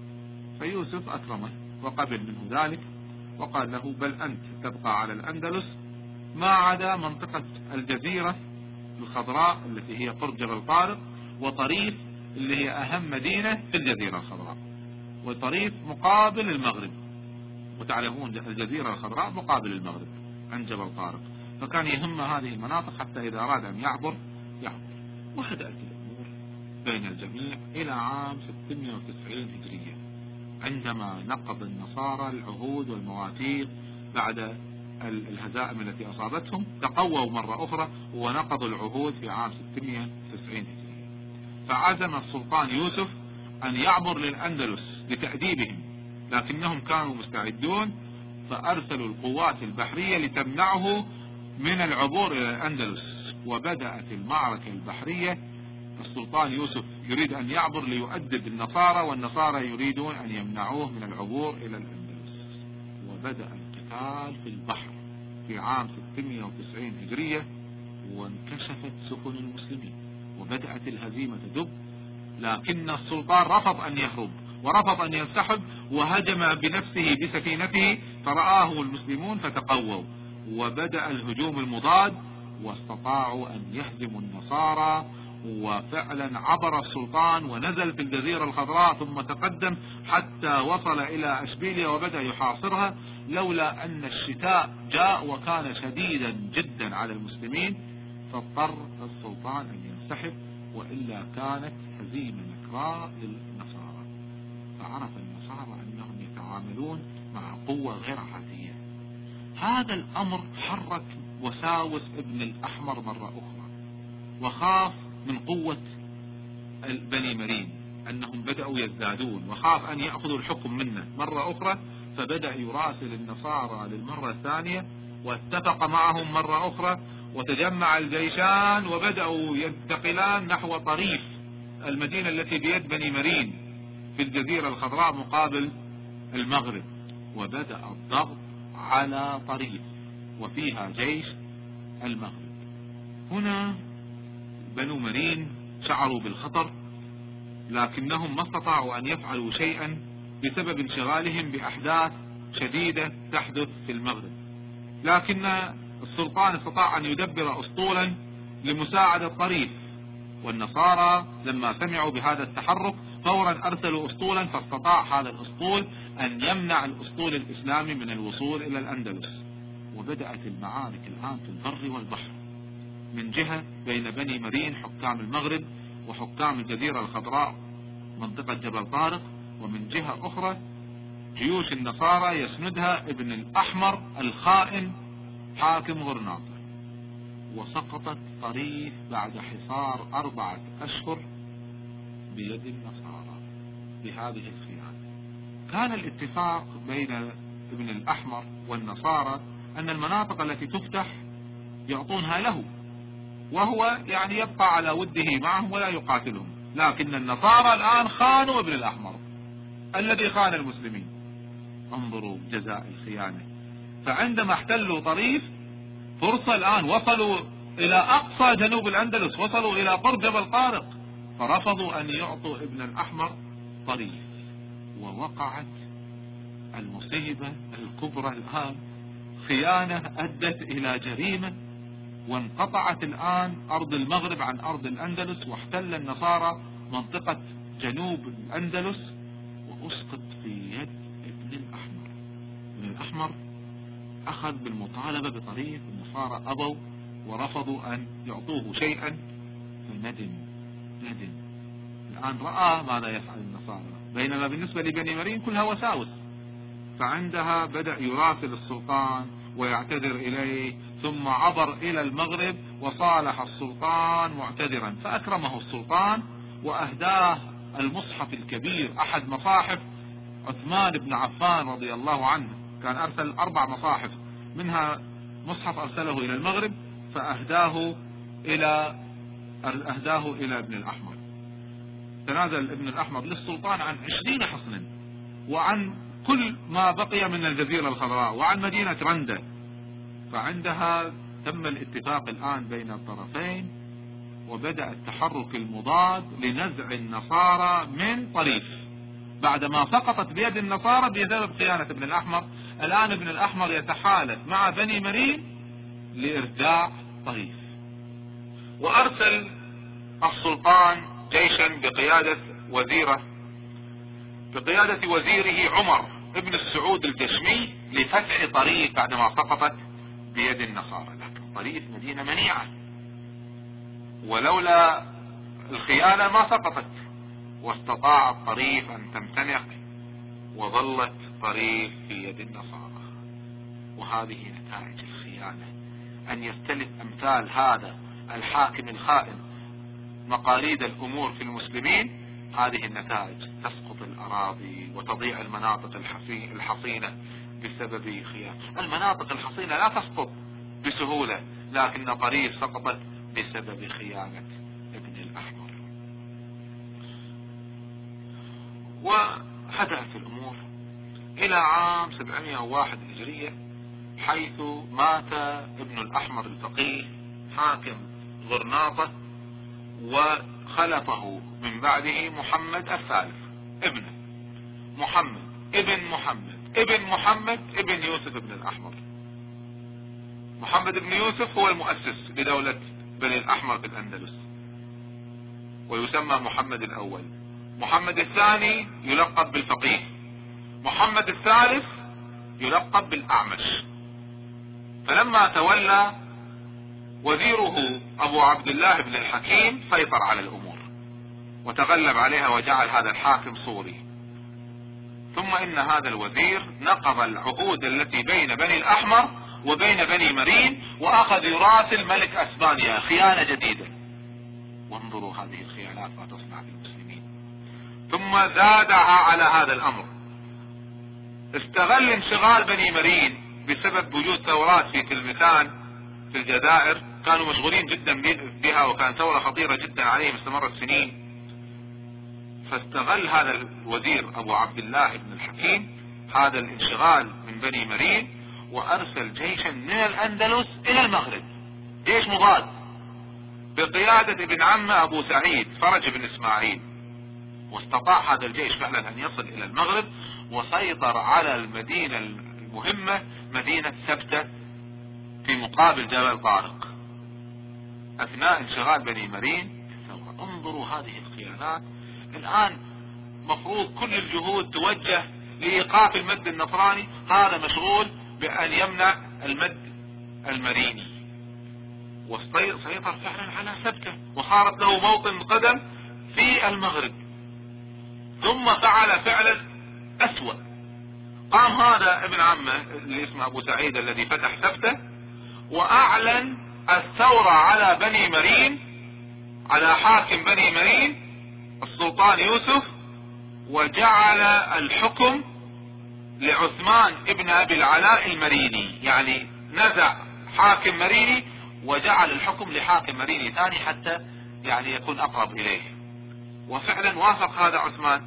فيوسف أكرمه وقبل منه ذلك، وقال له بل أنت تبقى على الأندلس ما عدا منطقة الجزيرة الخضراء التي هي قرب جبل طارق، وطريف اللي هي أهم مدينة في الجزيرة الخضراء، وطريف مقابل المغرب، وتعلمون الجزيرة الخضراء مقابل المغرب عند جبل طارق، فكان يهم هذه المناطق حتى إذا أراد أن يعبر يعبر. وهدأت الأمور بين الجميع إلى عام ستمائة وتسعين هجرية، عندما نقض النصارى العهود والمواثيق بعد الهزائم التي أصابتهم، تقووا مرة أخرى ونقضوا العهود في عام ستمائة وتسعين هجرية. فعزم السلطان يوسف أن يعبر للأندلس لتأديبهم، لكنهم كانوا مستعدون، فأرسلوا القوات البحرية لتمنعه من العبور إلى الأندلس. وبدأت المعركة البحرية، السلطان يوسف يريد أن يعبر ليؤدب النصارى، والنصارى يريدون أن يمنعوه من العبور إلى الأندلس. وبدأ القتال في البحر في عام ستمائة وتسعين هجرية، وانكشفت سفن المسلمين وبدأت الهزيمة تدب، لكن السلطان رفض أن يهرب ورفض أن ينسحب، وهجم بنفسه بسفينته، فرآه المسلمون فتقووا، وبدأ الهجوم المضاد، واستطاعوا أن يهزموا النصارى. وفعلا عبر السلطان ونزل في الجزيرة الخضراء، ثم تقدم حتى وصل إلى أشبيلية وبدأ يحاصرها، لولا أن الشتاء جاء وكان شديدا جدا على المسلمين، فاضطر السلطان أن ينسحب، وإلا كانت هزيمة نكراء للنصارى. فعرف النصارى أنهم يتعاملون مع قوة غير عادية. هذا الأمر حرك وساوس ابن الأحمر مرة أخرى، وخاف من قوة بني مرين أنهم بدأوا يزدادون، وخاف أن يأخذوا الحكم منه مرة أخرى، فبدأ يراسل النصارى للمرة الثانية، واتفق معهم مرة أخرى، وتجمع الجيشان وبدأوا ينتقلان نحو طريف المدينة التي بيد بني مرين في الجزيرة الخضراء مقابل المغرب. وبدأ الضغط على طريف وفيها جيش المغرب. هنا بنو مرين شعروا بالخطر، لكنهم ما استطاعوا أن يفعلوا شيئا بسبب انشغالهم بأحداث شديدة تحدث في المغرب. لكن السلطان استطاع أن يدبر أسطولا لمساعدة طريف، والنصارى لما سمعوا بهذا التحرك فورا أرسلوا أسطولا، فاستطاع هذا الأسطول أن يمنع الأسطول الإسلامي من الوصول إلى الأندلس. وبدأت المعارك الآن في البر والبحر، من جهة بين بني مرين حكام المغرب وحكام الجزيرة الخضراء منطقة جبل طارق، ومن جهة أخرى جيوش النصارى يسندها ابن الأحمر الخائن حاكم غرناطة. وسقطت طريف بعد حصار أربعة أشهر بيد النصارى بهذه الخيانة. كان الاتفاق بين ابن الأحمر والنصارى أن المناطق التي تفتح يعطونها له، وهو يعني يبقى على وده معهم ولا يقاتلهم. لكن النصارى الآن خانوا ابن الأحمر الذي خان المسلمين. انظروا جزاء الخيانة. فعندما احتلوا طريف فرصة الآن، وصلوا إلى أقصى جنوب الأندلس، وصلوا إلى قرب جبل طارق، فرفضوا أن يعطوا ابن الأحمر طريف. ووقعت المصيبة الكبرى الآن، خيانة أدت إلى جريمة، وانقطعت الآن أرض المغرب عن أرض الأندلس، واحتل النصارى منطقة جنوب الأندلس، وأسقط في يد ابن الأحمر. ابن الأحمر أخذ بالمطالبة بطريق، النصارى أبوا ورفضوا أن يعطوه شيئا، فندم ندم الآن رأى ماذا يفعل النصارى، بينما بالنسبة لبني مرين كلها وساوس. فعندها بدأ يراسل السلطان ويعتذر إليه، ثم عبر إلى المغرب وصالح السلطان معتذرا، فأكرمه السلطان وأهداه المصحف الكبير، أحد مصاحف عثمان بن عفان رضي الله عنه. كان أرسل أربع مصاحف، منها مصحف أرسله إلى المغرب، فأهداه إلى أهداه إلى ابن الأحمر. تنازل ابن الأحمر للسلطان عن عشرين حصنا وعن كل ما بقي من الجزيرة الخضراء وعن مدينة رندا. فعندها تم الاتفاق الآن بين الطرفين، وبدأ التحرك المضاد لنزع النصارى من طريف بعدما سقطت بيد النصارى بسبب خيانة ابن الأحمر. الآن ابن الأحمر يتحالف مع بني مرين لإرجاع طريف. وأرسل السلطان جيشا بقيادة وزيره بقيادة وزيره عمر ابن السعود الجشمي لفتح طريف بعدما سقطت بيد النصارى. لكن طريف مدينة منيعة، ولولا الخيانة ما سقطت، واستطاع الطريف أن تمتنع وظلت طريف في يد النصارى. وهذه نتائج الخيانة، أن يستلف أمثال هذا الحاكم الخائن مقاليد الأمور في المسلمين. هذه النتائج، تسقط الأراضي وتضيع المناطق الحصينة بسبب خيانة. المناطق الحصينة لا تسقط بسهولة، لكن طريف سقطت بسبب خيانة ابن الأحمر. وهدأت الأمور إلى عام سبعمائة وواحد هجرية، حيث مات ابن الأحمر الفقيه حاكم غرناطة، وخلفه من بعده محمد الثالث ابنه محمد ابن محمد ابن محمد ابن يوسف ابن الأحمر. محمد ابن يوسف هو المؤسس لدولة بني الأحمر في الأندلس، ويسمى محمد الأول. محمد الثاني يلقب بالفقيه. محمد الثالث يلقب بالأعمش. فلما تولى وزيره أبو عبد الله بن الحكيم سيطر على الأمور وتغلب عليها وجعل هذا الحاكم صوري. ثم إن هذا الوزير نقض العهود التي بين بني الأحمر وبين بني مرين، وأخذ يراسل ملك أسبانيا خيانة جديدة. وانظروا هذه الخيانات ما تصنع بالمسلمين. ثم زادها على هذا الأمر، استغل انشغال بني مرين بسبب وجود ثورات في تلمسان في الجزائر، كانوا مشغولين جدا بها، وكان ثورة خطيرة جدا عليهم استمرت سنين. فاستغل هذا الوزير أبو عبد الله بن الحكيم هذا الانشغال من بني مرين، وأرسل جيشا من الأندلس إلى المغرب، جيش مضاد بقيادة ابن عمه أبو سعيد فرج بن إسماعيل. واستطاع هذا الجيش فعلا أن يصل إلى المغرب، وسيطر على المدينة المهمة مدينة سبتة في مقابل جبل طارق أثناء انشغال بني مرين. انظروا هذه الخيانات. الآن مفروض كل الجهود توجه لإيقاف المد النصراني، هذا مشغول بأن يمنع المد المريني، وسيطر فعلا على سبتة وصارت له موطن قدم في المغرب. ثم فعل فعلا أسوأ، قام هذا ابن عمه اللي اسمه أبو سعيد الذي فتح سبتة وأعلن الثورة على بني مرين، على حاكم بني مرين السلطان يوسف، وجعل الحكم لعثمان ابن أبي العلاء المريني. يعني نزع حاكم مريني وجعل الحكم لحاكم مريني ثاني حتى يعني يكون أقرب إليه. وفعلا وافق هذا عثمان،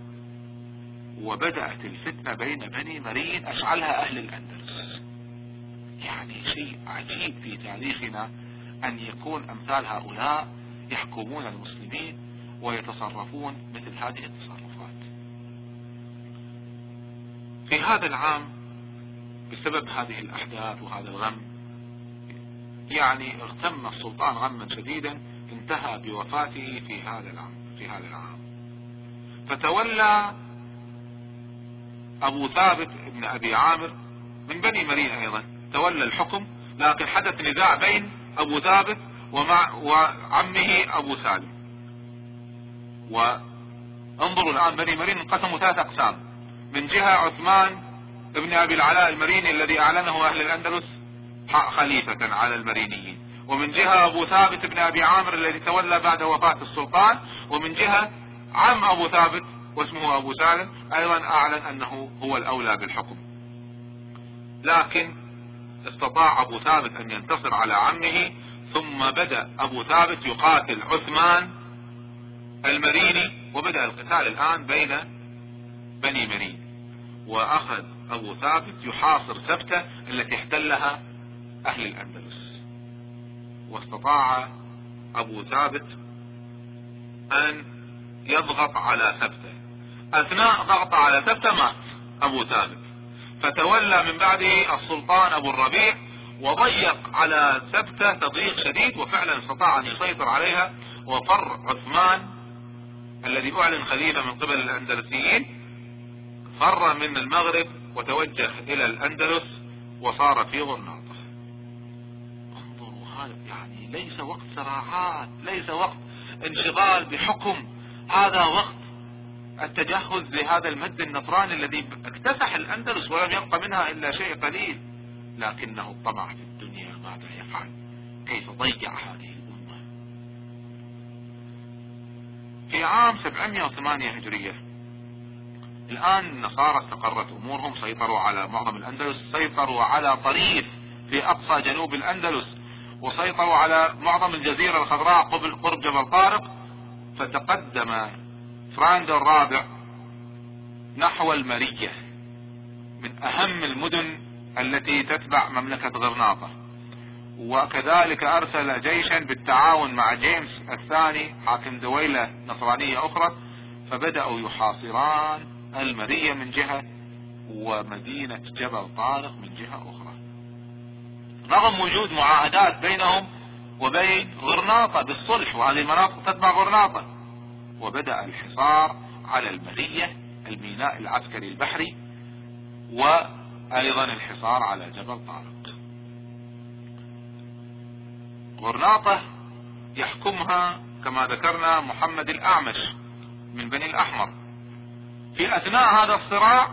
وبدأت الفتنة بين بني مرين أشعلها أهل الأندلس. يعني شيء عجيب في تاريخنا أن يكون أمثال هؤلاء يحكمون المسلمين ويتصرفون مثل هذه التصرفات. في هذا العام بسبب هذه الأحداث وهذا الغم، يعني اغتم السلطان غما شديدا انتهى بوفاته في هذا العام في هذا العام فتولى أبو ثابت بن أبي عامر من بني مرين أيضا تولى الحكم. لكن حدث نزاع بين أبو ثابت ومع وعمه أبو سالم. وانظروا الآن بني مرين انقسموا ثلاث أقسام: من جهة عثمان ابن أبي العلاء المريني الذي أعلنه أهل الأندلس خليفة على المرينيين، ومن جهة أبو ثابت بن أبي عامر الذي تولى بعد وفاة السلطان، ومن جهة عم أبو ثابت واسمه أبو سالم أيضا أعلن أنه هو الأولى بالحكم. لكن استطاع أبو ثابت أن ينتصر على عمه، ثم بدأ أبو ثابت يقاتل عثمان المريني، وبدأ القتال الآن بين بني مرين. وأخذ أبو ثابت يحاصر سبتة التي احتلها أهل الأندلس، واستطاع أبو ثابت أن يضغط على سبتة. أثناء ضغطه على سبتة مات أبو ثابت، فتولى من بعده السلطان أبو الربيع وضيق على سبتة تضييق شديد، وفعلا استطاع أن يسيطر عليها، وفر عثمان الذي أعلن خليفة من قبل الأندلسيين، فر من المغرب وتوجه إلى الأندلس وصار في غرناطة. انظروا، هذا يعني ليس وقت صراعات، ليس وقت انشغال بحكم، هذا وقت التجهز لهذا المد النصراني الذي اكتسح الأندلس ولم يبق منها إلا شيء قليل، لكنه الطمع في الدنيا ماذا يفعل؟ كيف ضيع هذه الأمة؟ في عام سبعمائة وثمانية هجرية الآن النصارى استقرت أمورهم، سيطروا على معظم الأندلس، سيطروا على طريف في أقصى جنوب الأندلس، وسيطروا على معظم الجزيرة الخضراء قرب جبل طارق. فتقدم فراندا الرابع نحو المرية، من أهم المدن التي تتبع مملكة غرناطة، وكذلك أرسل جيشا بالتعاون مع جيمس الثاني حاكم دويلة نصرانية أخرى، فبدأوا يحاصران المرية من جهة ومدينة جبل طارق من جهة أخرى، رغم وجود معاهدات بينهم وبين غرناطة بالصلح، وهذه المناطق تتبع غرناطة. وبدأ الحصار على المرية، الميناء العسكري البحري، وأيضا الحصار على جبل طارق. غرناطة يحكمها كما ذكرنا محمد الأعمش من بني الأحمر. في أثناء هذا الصراع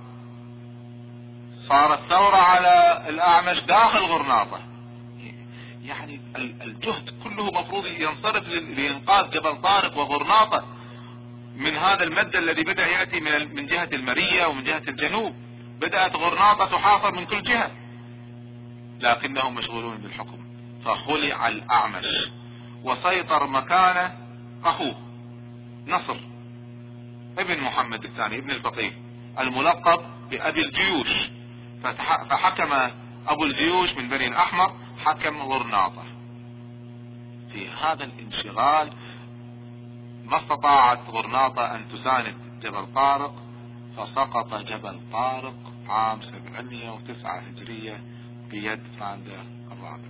صارت ثورة على الأعمش داخل غرناطة، يعني الجهد كله مفروض ينصرف لإنقاذ جبل طارق وغرناطة من هذا المد الذي بدأ يأتي من جهة المرية ومن جهة الجنوب. بدأت غرناطة تحاصر من كل جهة، لكنهم مشغولون بالحكم، فخلع الأعمش وسيطر مكانه أخوه نصر ابن محمد الثاني ابن الفقيه الملقب بأبي الجيوش، فحكم أبو الجيوش من بني الأحمر حكم غرناطة. في هذا الانشغال ما استطاعت غرناطة أن تساند جبل طارق، فسقط جبل طارق عام سبعمائة وتسعة هجرية بيد فراندا الرابع.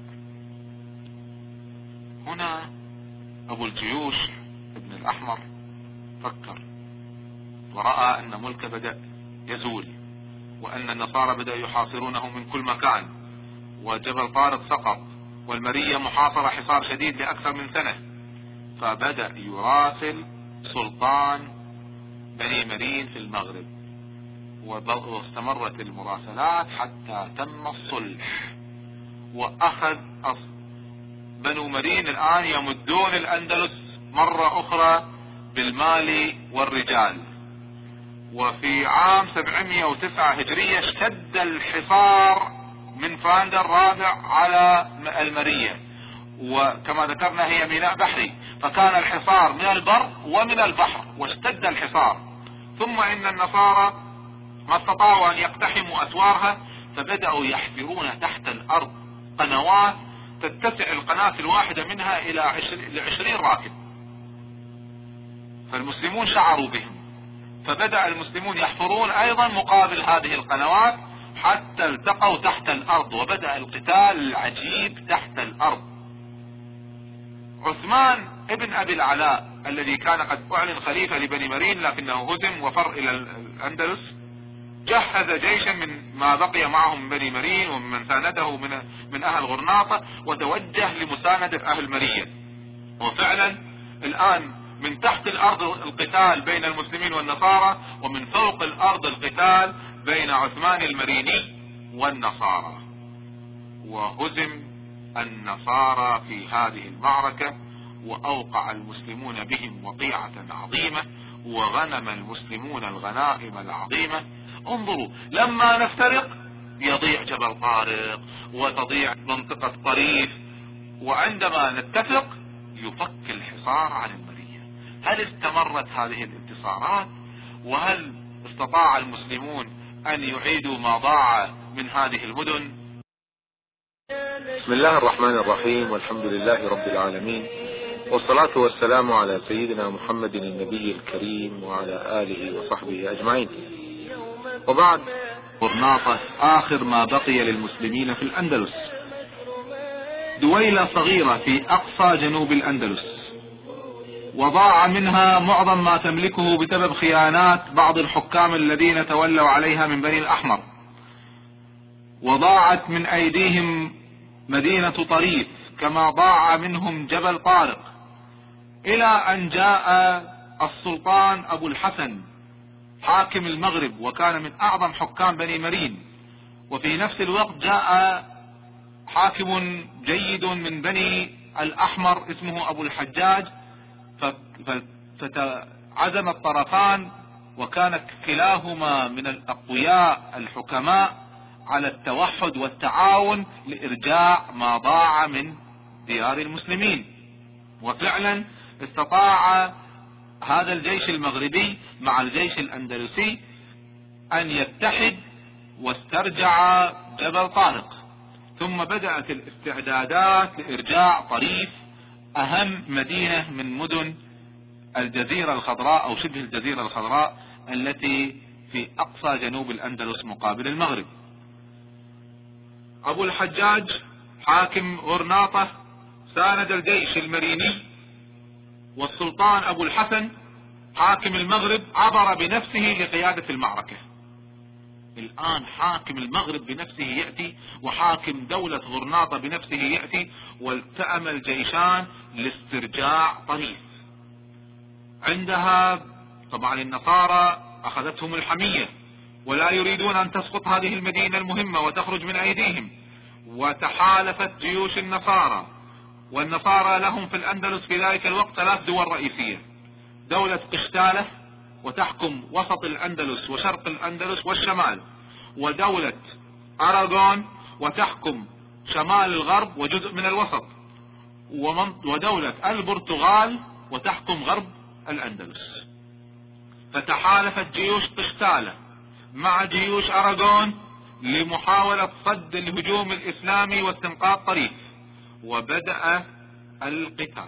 هنا أبو الجيوش ابن الأحمر فكر ورأى أن ملكه بدأ يزول، وأن النصارى بدأ يحاصرونه من كل مكان، وجبل طارق سقط، والمرية محاصرة حصار شديد لأكثر من سنة. فبدأ يراسل سلطان بني مرين في المغرب، واستمرت المراسلات حتى تم الصلح، وأخذ بنو مرين الآن يمدون الأندلس مرة أخرى بالمال والرجال. وفي عام سبعمائة وتسعة هجرية اشتد الحصار من فراندا الرابع على المرية، وكما ذكرنا هي ميناء بحري، فكان الحصار من البر ومن البحر، واشتد الحصار. ثم إن النصارى ما استطاعوا أن يقتحموا أسوارها، فبدأوا يحفرون تحت الأرض قنوات تتسع القناة الواحدة منها إلى عشرين راكب، فالمسلمون شعروا بهم، فبدأ المسلمون يحفرون أيضا مقابل هذه القنوات حتى التقوا تحت الأرض، وبدأ القتال العجيب تحت الأرض. عثمان ابن أبي العلاء الذي كان قد أعلن خليفة لبني مرين لكنه هزم وفر إلى الأندلس، جهز جيشا من ما بقي معهم من بني مرين ومن ساندته من, من أهل غرناطة، وتوجه لمساندة أهل مرية. وفعلا الآن من تحت الأرض القتال بين المسلمين والنصارى، ومن فوق الأرض القتال بين عثمان المريني والنصارى. وهزم النصارى في هذه المعركة، وأوقع المسلمون بهم وقيعة عظيمة، وغنم المسلمون الغنائم العظيمة. انظروا، لما نفترق يضيع جبل طارق وتضيع منطقة طريف، وعندما نتفق يفك الحصار عن المرية. هل استمرت هذه الانتصارات؟ وهل استطاع المسلمون أن يعيدوا ما ضاع من هذه المدن. بسم الله الرحمن الرحيم، والحمد لله رب العالمين، والصلاة والسلام على سيدنا محمد النبي الكريم وعلى آله وصحبه أجمعين. وبعد، غرناطة آخر ما بقي للمسلمين في الأندلس، دويلة صغيرة في أقصى جنوب الأندلس، وضاع منها معظم ما تملكه بسبب خيانات بعض الحكام الذين تولوا عليها من بني الأحمر، وضاعت من أيديهم مدينة طريف، كما ضاع منهم جبل طارق، إلى أن جاء السلطان أبو الحسن حاكم المغرب، وكان من أعظم حكام بني مرين، وفي نفس الوقت جاء حاكم جيد من بني الأحمر اسمه أبو الحجاج، فتعزم الطرفان، وكان كلاهما من الأقوياء الحكماء على التوحد والتعاون لإرجاع ما ضاع من ديار المسلمين. وفعلا استطاع هذا الجيش المغربي مع الجيش الأندلسي أن يتحد واسترجع جبل طارق، ثم بدأت الاستعدادات لإرجاع طريف، أهم مدينة من مدن الجزيرة الخضراء أو شبه الجزيرة الخضراء التي في أقصى جنوب الأندلس مقابل المغرب. أبو الحجاج حاكم غرناطة ساند الجيش المريني، والسلطان أبو الحسن حاكم المغرب عبر بنفسه لقيادة المعركة. الآن حاكم المغرب بنفسه يأتي، وحاكم دولة غرناطة بنفسه يأتي، والتأم الجيشان لاسترجاع طريف. عندها طبعا النصارى أخذتهم الحمية، ولا يريدون أن تسقط هذه المدينة المهمة وتخرج من أيديهم، وتحالفت جيوش النصارى، والنصارى لهم في الأندلس في ذلك الوقت ثلاث دول رئيسية: دولة قشتالة وتحكم وسط الأندلس وشرق الأندلس والشمال، ودولة أراغون وتحكم شمال الغرب وجزء من الوسط، ودولة البرتغال وتحكم غرب الأندلس. فتحالفت جيوش قشتالة مع جيوش أراغون لمحاولة صد الهجوم الإسلامي واستنقاذ طريف، وبدأ القتال.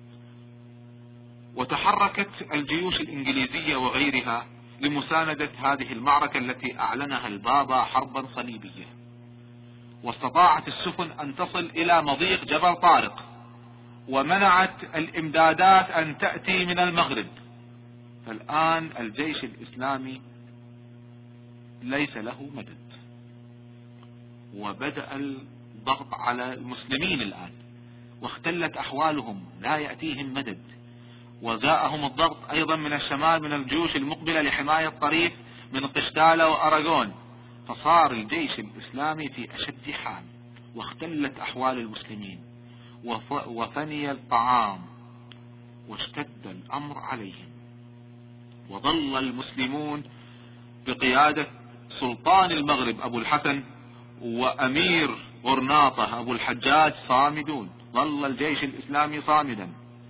وتحركت الجيوش الإنجليزية وغيرها لمساندة هذه المعركة التي أعلنها البابا حربا صليبية، واستطاعت السفن أن تصل إلى مضيق جبل طارق، ومنعت الإمدادات أن تأتي من المغرب. فالآن الجيش الإسلامي ليس له مدد، وبدأ الضغط على المسلمين الآن، واختلت أحوالهم، لا يأتيهم مدد، وجاءهم الضغط أيضا من الشمال من الجيوش المقبلة لحماية طريف من قشتالة وأراغون. فصار الجيش الإسلامي في أشد حال، واختلت أحوال المسلمين، وفني الطعام، واشتد الأمر عليهم. وظل المسلمون بقيادة سلطان المغرب أبو الحسن وأمير غرناطة أبو الحجاج صامدون، ظل الجيش الإسلامي صامدا،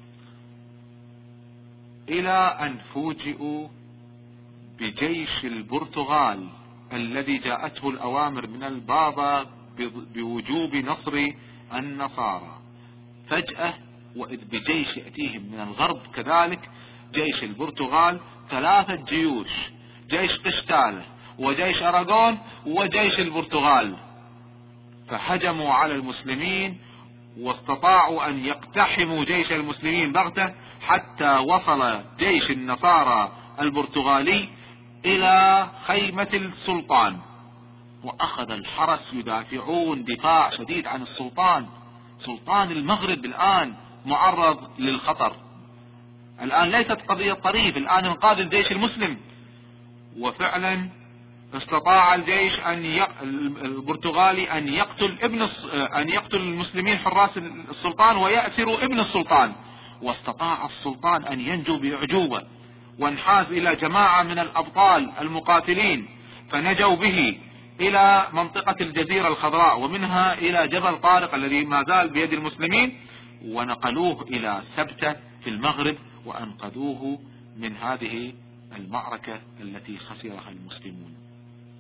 إلى أن فوجئوا بجيش البرتغال الذي جاءته الأوامر من البابا بوجوب نصر النصارى. فجأة وإذ بجيش يأتيهم من الغرب كذلك جيش البرتغال، ثلاثة جيوش: جيش قشتالة وجيش أراغون وجيش البرتغال، فهجموا على المسلمين، واستطاعوا أن يقتحموا جيش المسلمين بغتة، حتى وصل جيش النصارى البرتغالي إلى خيمة السلطان، وأخذ الحرس يدافعون دفاع شديد عن السلطان. سلطان المغرب الآن معرض للخطر، الآن ليست قضية طريف، الآن انقاذ الجيش المسلم. وفعلا استطاع الجيش أن ي... البرتغالي أن يقتل ابن أن يقتل المسلمين حراس السلطان ويأسروا ابن السلطان، واستطاع السلطان أن ينجو بأعجوبة، وانحاز إلى جماعة من الأبطال المقاتلين، فنجوا به إلى منطقة الجزيرة الخضراء، ومنها إلى جبل طارق الذي ما زال بيد المسلمين، ونقلوه إلى سبتة في المغرب، وأنقذوه من هذه المعركة التي خسرها المسلمون.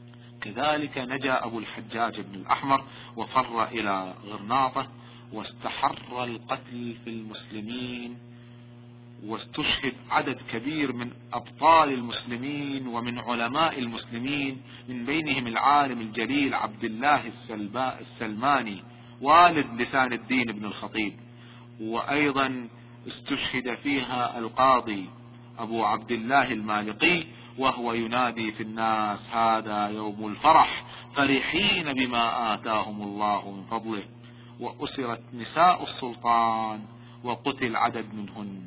وكذلك نجا أبو الحجاج بن الأحمر وفر إلى غرناطة واستحر القتل في المسلمين، واستشهد عدد كبير من أبطال المسلمين ومن علماء المسلمين، من بينهم العالم الجليل عبد الله السلماني والد لسان الدين بن الخطيب، وأيضا استشهد فيها القاضي أبو عبد الله المالقي وهو ينادي في الناس هذا يوم الفرح فرحين بما آتاهم الله من فضله. وأسرت نساء السلطان وقتل عدد منهن،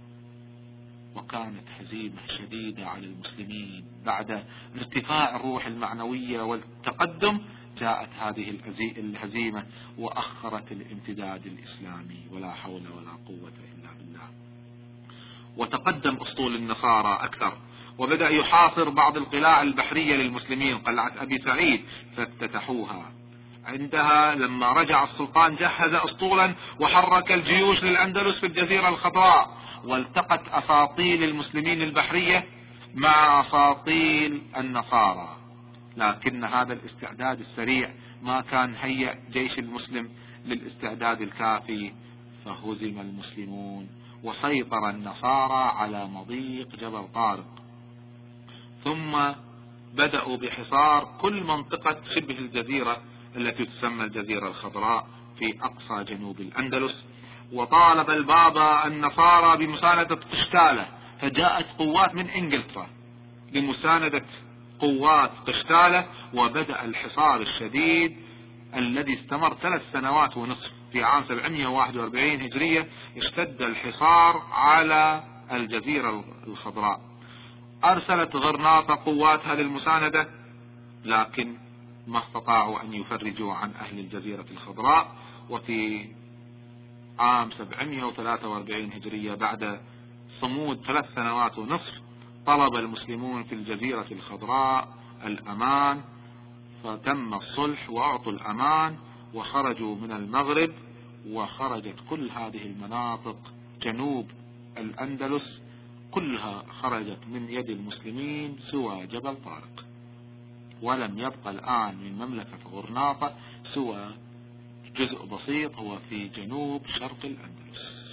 وكانت هزيمة شديدة على المسلمين. بعد ارتفاع الروح المعنوية والتقدم جاءت هذه الهزيمة وأخرت الامتداد الإسلامي، ولا حول ولا قوة إلا بالله. وتقدم أسطول النصارى أكثر، وبدأ يحاصر بعض القلاع البحرية للمسلمين، قلعة أبي سعيد فافتتحوها. عندها لما رجع السلطان جهز أسطولا وحرك الجيوش للأندلس في الجزيرة الخضراء، والتقت أساطيل المسلمين البحرية مع أساطيل النصارى، لكن هذا الاستعداد السريع ما كان هيأ جيش المسلم للاستعداد الكافي، فهزم المسلمون وسيطر النصارى على مضيق جبل طارق. ثم بدأوا بحصار كل منطقة شبه الجزيرة التي تسمى الجزيرة الخضراء في أقصى جنوب الأندلس. وطالب البابا النصارى بمساندة قشتالة، فجاءت قوات من إنجلترا لمساندة قوات قشتالة، وبدأ الحصار الشديد الذي استمر ثلاث سنوات ونصف. في عام سبعمائة وواحد وأربعين هجرية اشتد الحصار على الجزيرة الخضراء. أرسلت غرناطة قواتها للمساندة، لكن ما استطاعوا أن يفرجوا عن أهل الجزيرة الخضراء. وفي عام سبعمائة وثلاثة وأربعين هجرية بعد صمود ثلاث سنوات ونصف طلب المسلمون في الجزيرة الخضراء الأمان، فتم الصلح وأعطوا الأمان وخرجوا من المغرب، وخرجت كل هذه المناطق جنوب الأندلس كلها خرجت من يد المسلمين سوى جبل طارق، ولم يبقى الآن من مملكة غرناطة سوى جزء بسيط هو في جنوب شرق الأندلس.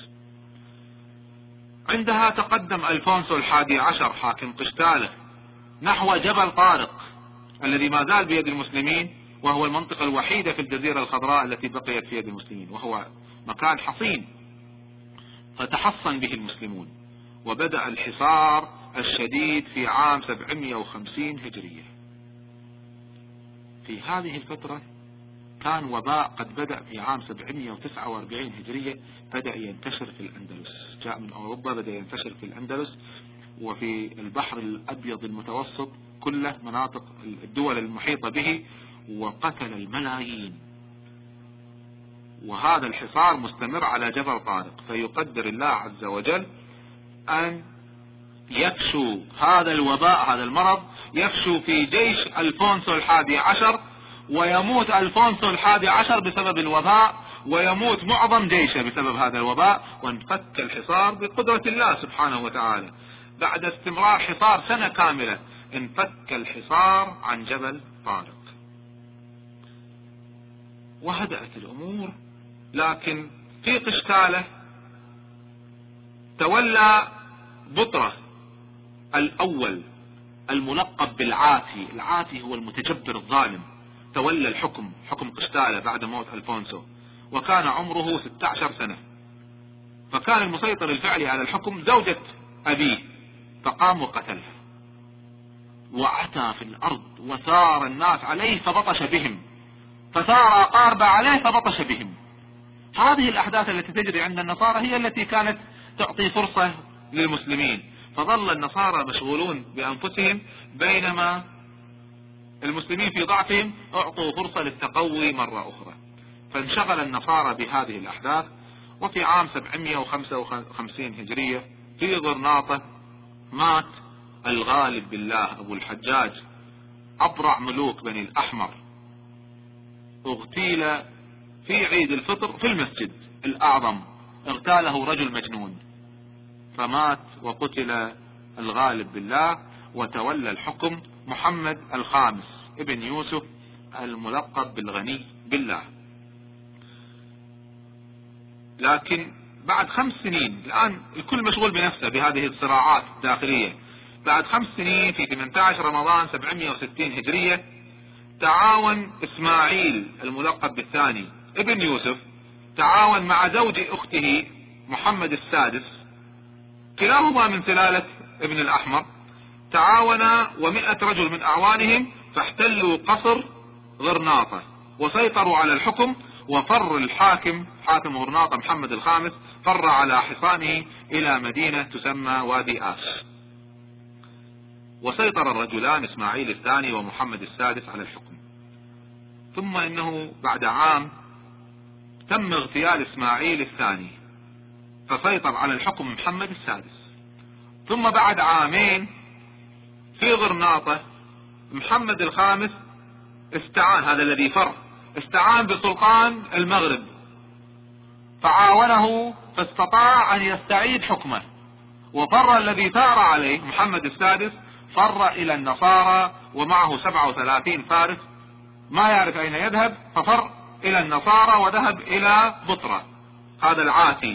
عندها تقدم ألفونسو الحادي عشر حاكم قشتالة نحو جبل طارق الذي ما زال بيد المسلمين، وهو المنطقة الوحيدة في الجزيرة الخضراء التي بقيت في يد المسلمين، وهو مكان حصين فتحصن به المسلمون. وبدأ الحصار الشديد في عام سبعمائة وخمسين هجرية. في هذه الفترة كان وباء قد بدأ في عام سبعمائة وتسعة وأربعين هجرية، بدأ ينتشر في الأندلس، جاء من أوروبا بدأ ينتشر في الأندلس وفي البحر الأبيض المتوسط كله، مناطق الدول المحيطة به، وقتل الملايين. وهذا الحصار مستمر على جبل طارق، فيقدر الله عز وجل أن يفشو هذا الوباء، هذا المرض يفشو في جيش ألفونسو الحادي عشر، ويموت ألفونسو الحادي عشر بسبب الوباء، ويموت معظم جيشه بسبب هذا الوباء، وانفك الحصار بقدرة الله سبحانه وتعالى. بعد استمرار حصار سنة كاملة انفك الحصار عن جبل طارق وهدأت الأمور. لكن في قشتالة تولى بطرة الأول الملقب بالعاتي، العاتي هو المتجبر الظالم، تولى الحكم حكم قشتالة بعد موت ألفونسو، وكان عمره ستة عشر سنة. فكان المسيطر الفعلي على الحكم زوجة أبيه، فقام وقتلها وعتى في الأرض وثار الناس عليه فبطش بهم، فثار قارب عليه فبطش بهم. هذه الأحداث التي تجري عند النصارى هي التي كانت تعطي فرصة للمسلمين، فظل النصارى مشغولون بأنفسهم بينما المسلمين في ضعفهم أعطوا فرصة للتقوي مرة أخرى، فانشغل النصارى بهذه الأحداث. وفي عام سبعمائة وخمسة وخمسين هجرية في غرناطة مات الغالب بالله أبو الحجاج أبرع ملوك بني الأحمر، اغتيل في عيد الفطر في المسجد الأعظم، اغتاله رجل مجنون فمات وقتل الغالب بالله، وتولى الحكم محمد الخامس ابن يوسف الملقب بالغني بالله. لكن بعد خمس سنين، الآن الكل مشغول بنفسه بهذه الصراعات الداخلية، بعد خمس سنين في ثمانية عشر رمضان سبعمائة وستين هجرية تعاون إسماعيل الملقب بالثاني ابن يوسف، تعاون مع زوج أخته محمد السادس، كلاهما من سلالة ابن الأحمر، تعاونا ومئة رجل من أعوانهم فاحتلوا قصر غرناطة وسيطروا على الحكم. وفر الحاكم حاكم غرناطة محمد الخامس، فر على حصانه إلى مدينة تسمى وادي آس، وسيطر الرجلان إسماعيل الثاني ومحمد السادس على الحكم. ثم إنه بعد عام تم اغتيال إسماعيل الثاني فسيطر على الحكم محمد السادس. ثم بعد عامين في غرناطة محمد الخامس استعان، هذا الذي فر، استعان بسلطان المغرب فعاونه فاستطاع أن يستعيد حكمه. وفر الذي ثار عليه محمد السادس، فر إلى النصارى ومعه سبعة وثلاثين فارس، ما يعرف أين يذهب، ففر إلى النصارى وذهب إلى بطرة هذا العاتي.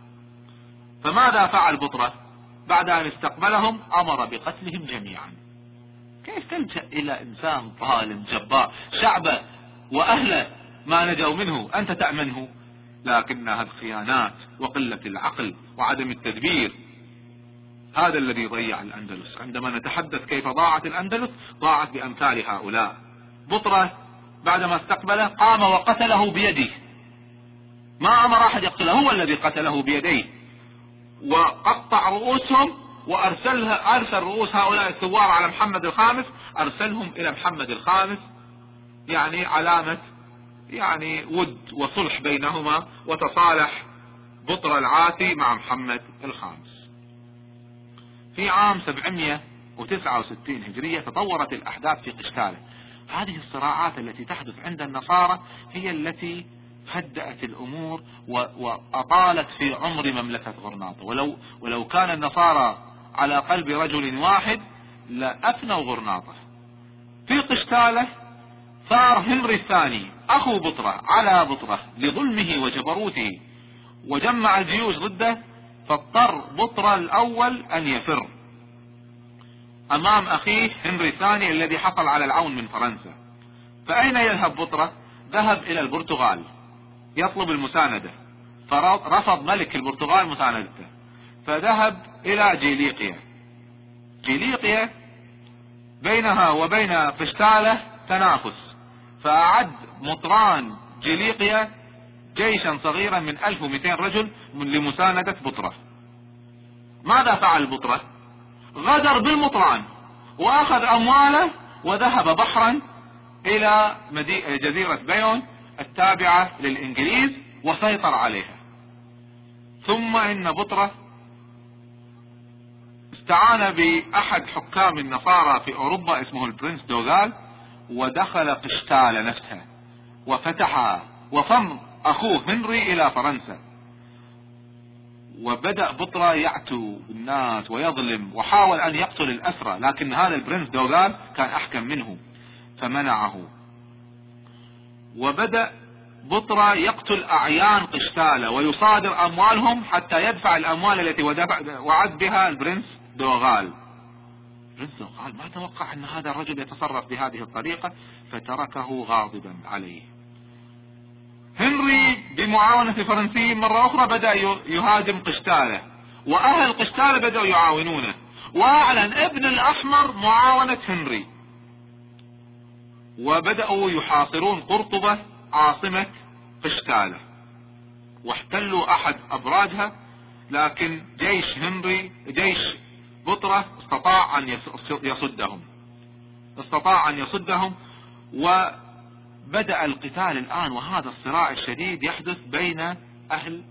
فماذا فعل بطرة بعد أن استقبلهم؟ أمر بقتلهم جميعا. كيف تلجأ إلى إنسان ظالم جبار شعبه وأهله ما نجوا منه أنت تأمنه؟ لكنها الخيانات وقلة العقل وعدم التدبير هذا الذي ضيع الأندلس. عندما نتحدث كيف ضاعت الأندلس، ضاعت بأمثال هؤلاء. بطرة بعدما استقبله قام وقتله بيده، ما أمر أحد يقتله، هو الذي قتله بيديه، وقطع رؤوسهم وأرسلها أرسل رؤوس هؤلاء الثوار على محمد الخامس، أرسلهم إلى محمد الخامس، يعني علامة يعني ود وصلح بينهما، وتصالح بطرة العاتي مع محمد الخامس. في عام سبعمائة وتسعة وستين هجرية تطورت الأحداث في قشتالة. هذه الصراعات التي تحدث عند النصارى هي التي هدأت الأمور وأطالت في عمر مملكة غرناطة. ولو, ولو كان النصارى على قلب رجل واحد لأفنوا غرناطة. في قشتالة ثار هنري الثاني أخو بطرة على بطرة لظلمه وجبروته، وجمع الجيوش ضده، فاضطر بطرة الأول أن يفر أمام أخيه هنري الثاني الذي حصل على العون من فرنسا. فأين يذهب بطرة؟ ذهب إلى البرتغال يطلب المساندة، فرفض ملك البرتغال مساندته، فذهب إلى جيليقيا. جيليقيا بينها وبين قشتالة تنافس، فأعد مطران جيليقيا جيشا صغيرا من ألف ومئتين رجل لمساندة بطرة. ماذا فعل بطرة؟ غدر بالمطران وأخذ أمواله وذهب بحرا إلى جزيرة بيون التابعة للإنجليز وسيطر عليها. ثم إن بطرة استعان بأحد حكام النصارى في أوروبا اسمه البرنس دوغال، ودخل قشتالة نفسها وفتحها، وفر أخوه هنري إلى فرنسا. وبدأ بطرة يعتو بالناس ويظلم، وحاول أن يقتل الأسرى، لكن هذا البرنس دوغال كان أحكم منه فمنعه. وبدأ بطرة يقتل أعيان قشتالة ويصادر أموالهم حتى يدفع الأموال التي وعد بها البرنس دوغال. البرنس دوغال ما توقع أن هذا الرجل يتصرف بهذه الطريقة، فتركه غاضبا عليه. هنري بمعاونة الفرنسيين مرة أخرى بدأ يهاجم قشتالة، وأهل قشتالة بدأوا يعاونونه، وأعلن ابن الأحمر معاونة هنري، وبدأوا يحاصرون قرطبة عاصمة قشتالة، واحتلوا أحد أبراجها. لكن جيش هنري جيش بطرة استطاع أن يصدهم استطاع أن يصدهم وبدأ القتال الآن. وهذا الصراع الشديد يحدث بين أهل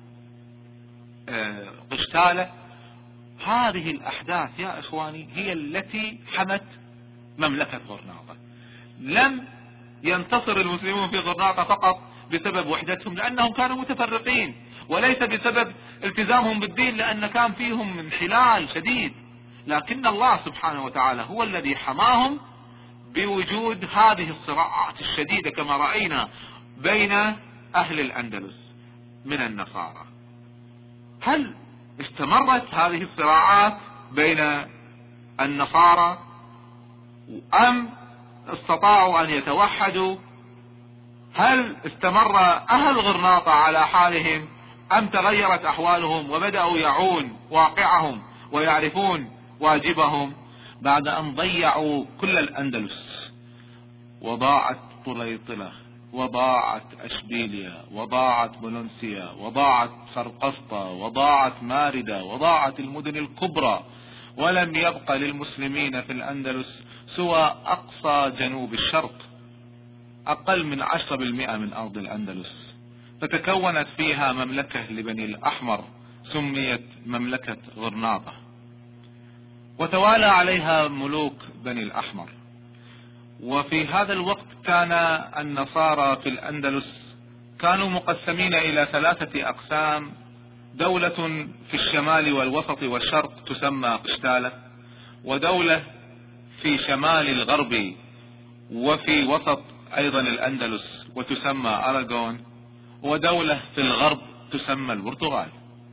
قشتالة. هذه الأحداث يا إخواني هي التي حمت مملكة غرناطة. لم ينتصر المسلمون في غرناطة فقط بسبب وحدتهم، لأنهم كانوا متفرقين، وليس بسبب التزامهم بالدين، لأن كان فيهم انحلال شديد. لكن الله سبحانه وتعالى هو الذي حماهم بوجود هذه الصراعات الشديدة كما رأينا بين أهل الأندلس من النصارى. هل استمرت هذه الصراعات بين النصارى أم استطاعوا أن يتوحدوا؟ هل استمر أهل غرناطة على حالهم أم تغيرت أحوالهم وبدأوا يعون واقعهم ويعرفون واجبهم بعد أن ضيعوا كل الأندلس وضاعت طليطلة وضاعت أشبيليا وضاعت بولنسيا وضاعت سرقسطة وضاعت ماردة وضاعت المدن الكبرى، ولم يبق للمسلمين في الأندلس سوى أقصى جنوب الشرق، أقل من عشرة بالمئة من أرض الأندلس، فتكونت فيها مملكة لبني الأحمر سميت مملكة غرناطة، وتوالى عليها ملوك بني الأحمر. وفي هذا الوقت كان النصارى في الأندلس كانوا مقسمين إلى ثلاثة أقسام: دولة في الشمال والوسط والشرق تسمى قشتالة، ودولة في شمال الغرب وفي وسط أيضا الأندلس وتسمى أراغون، ودولة في الغرب تسمى البرتغال.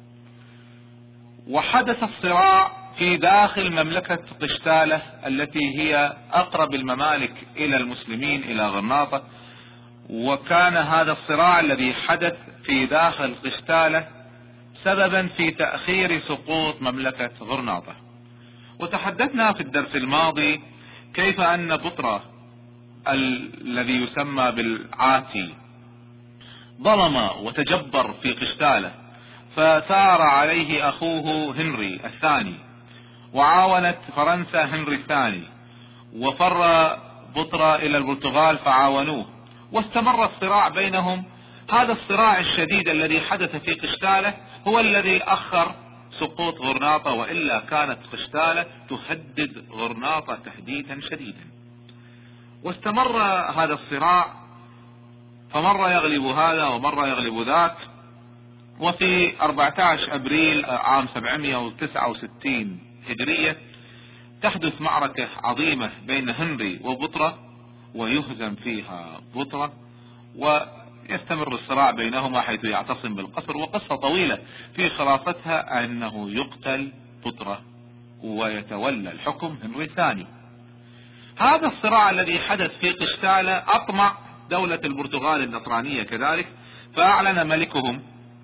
وحدث الصراع في داخل مملكة قشتالة التي هي أقرب الممالك إلى المسلمين إلى غرناطة، وكان هذا الصراع الذي حدث في داخل قشتالة سببا في تأخير سقوط مملكة غرناطة. وتحدثنا في الدرس الماضي كيف أن بطرة الذي يسمى بالعاتي ظلم وتجبر في قشتالة، فثار عليه أخوه هنري الثاني، وعاونت فرنسا هنري الثاني، وفر بطرة إلى البرتغال فعاونوه، واستمر الصراع بينهم. هذا الصراع الشديد الذي حدث في قشتالة هو الذي أخر سقوط غرناطة، وإلا كانت قشتالة تهدد غرناطة تهديدا شديدا. واستمر هذا الصراع، فمرة يغلب هذا ومرة يغلب ذاك. وفي أربعة عشر أبريل عام سبعمئة وتسعة وستين هجرية تحدث معركة عظيمة بين هنري وبطرة، ويهزم فيها بطرة، ويستمر الصراع بينهما حيث يعتصم بالقصر. وقصة طويلة في خلاصتها أنه يقتل بطرة ويتولى الحكم هنري الثاني. هذا الصراع الذي حدث في قشتالة أطمع دولة البرتغال النصرانية كذلك، فأعلن ملكهم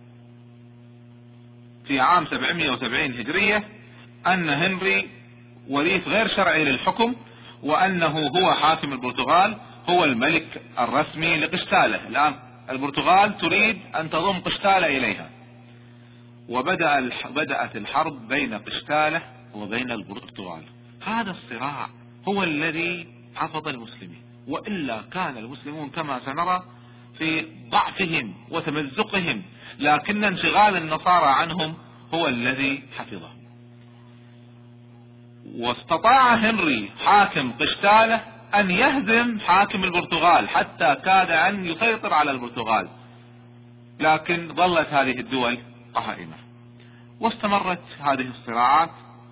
في عام سبعمئة وسبعين هجرية أن هنري وريث غير شرعي للحكم، وأنه هو حاكم البرتغال، هو الملك الرسمي لقشتالة. الآن البرتغال تريد أن تضم قشتالة إليها، وبدأ بدأت الحرب بين قشتالة وبين البرتغال. هذا الصراع هو الذي حفظ المسلمين، وإلا كان المسلمون كما سنرى في ضعفهم وتمزقهم، لكن انشغال النصارى عنهم هو الذي حفظهم. واستطاع هنري حاكم قشتالة أن يهزم حاكم البرتغال حتى كاد أن يسيطر على البرتغال، لكن ظلت هذه الدول قائمة واستمرت هذه الصراعات،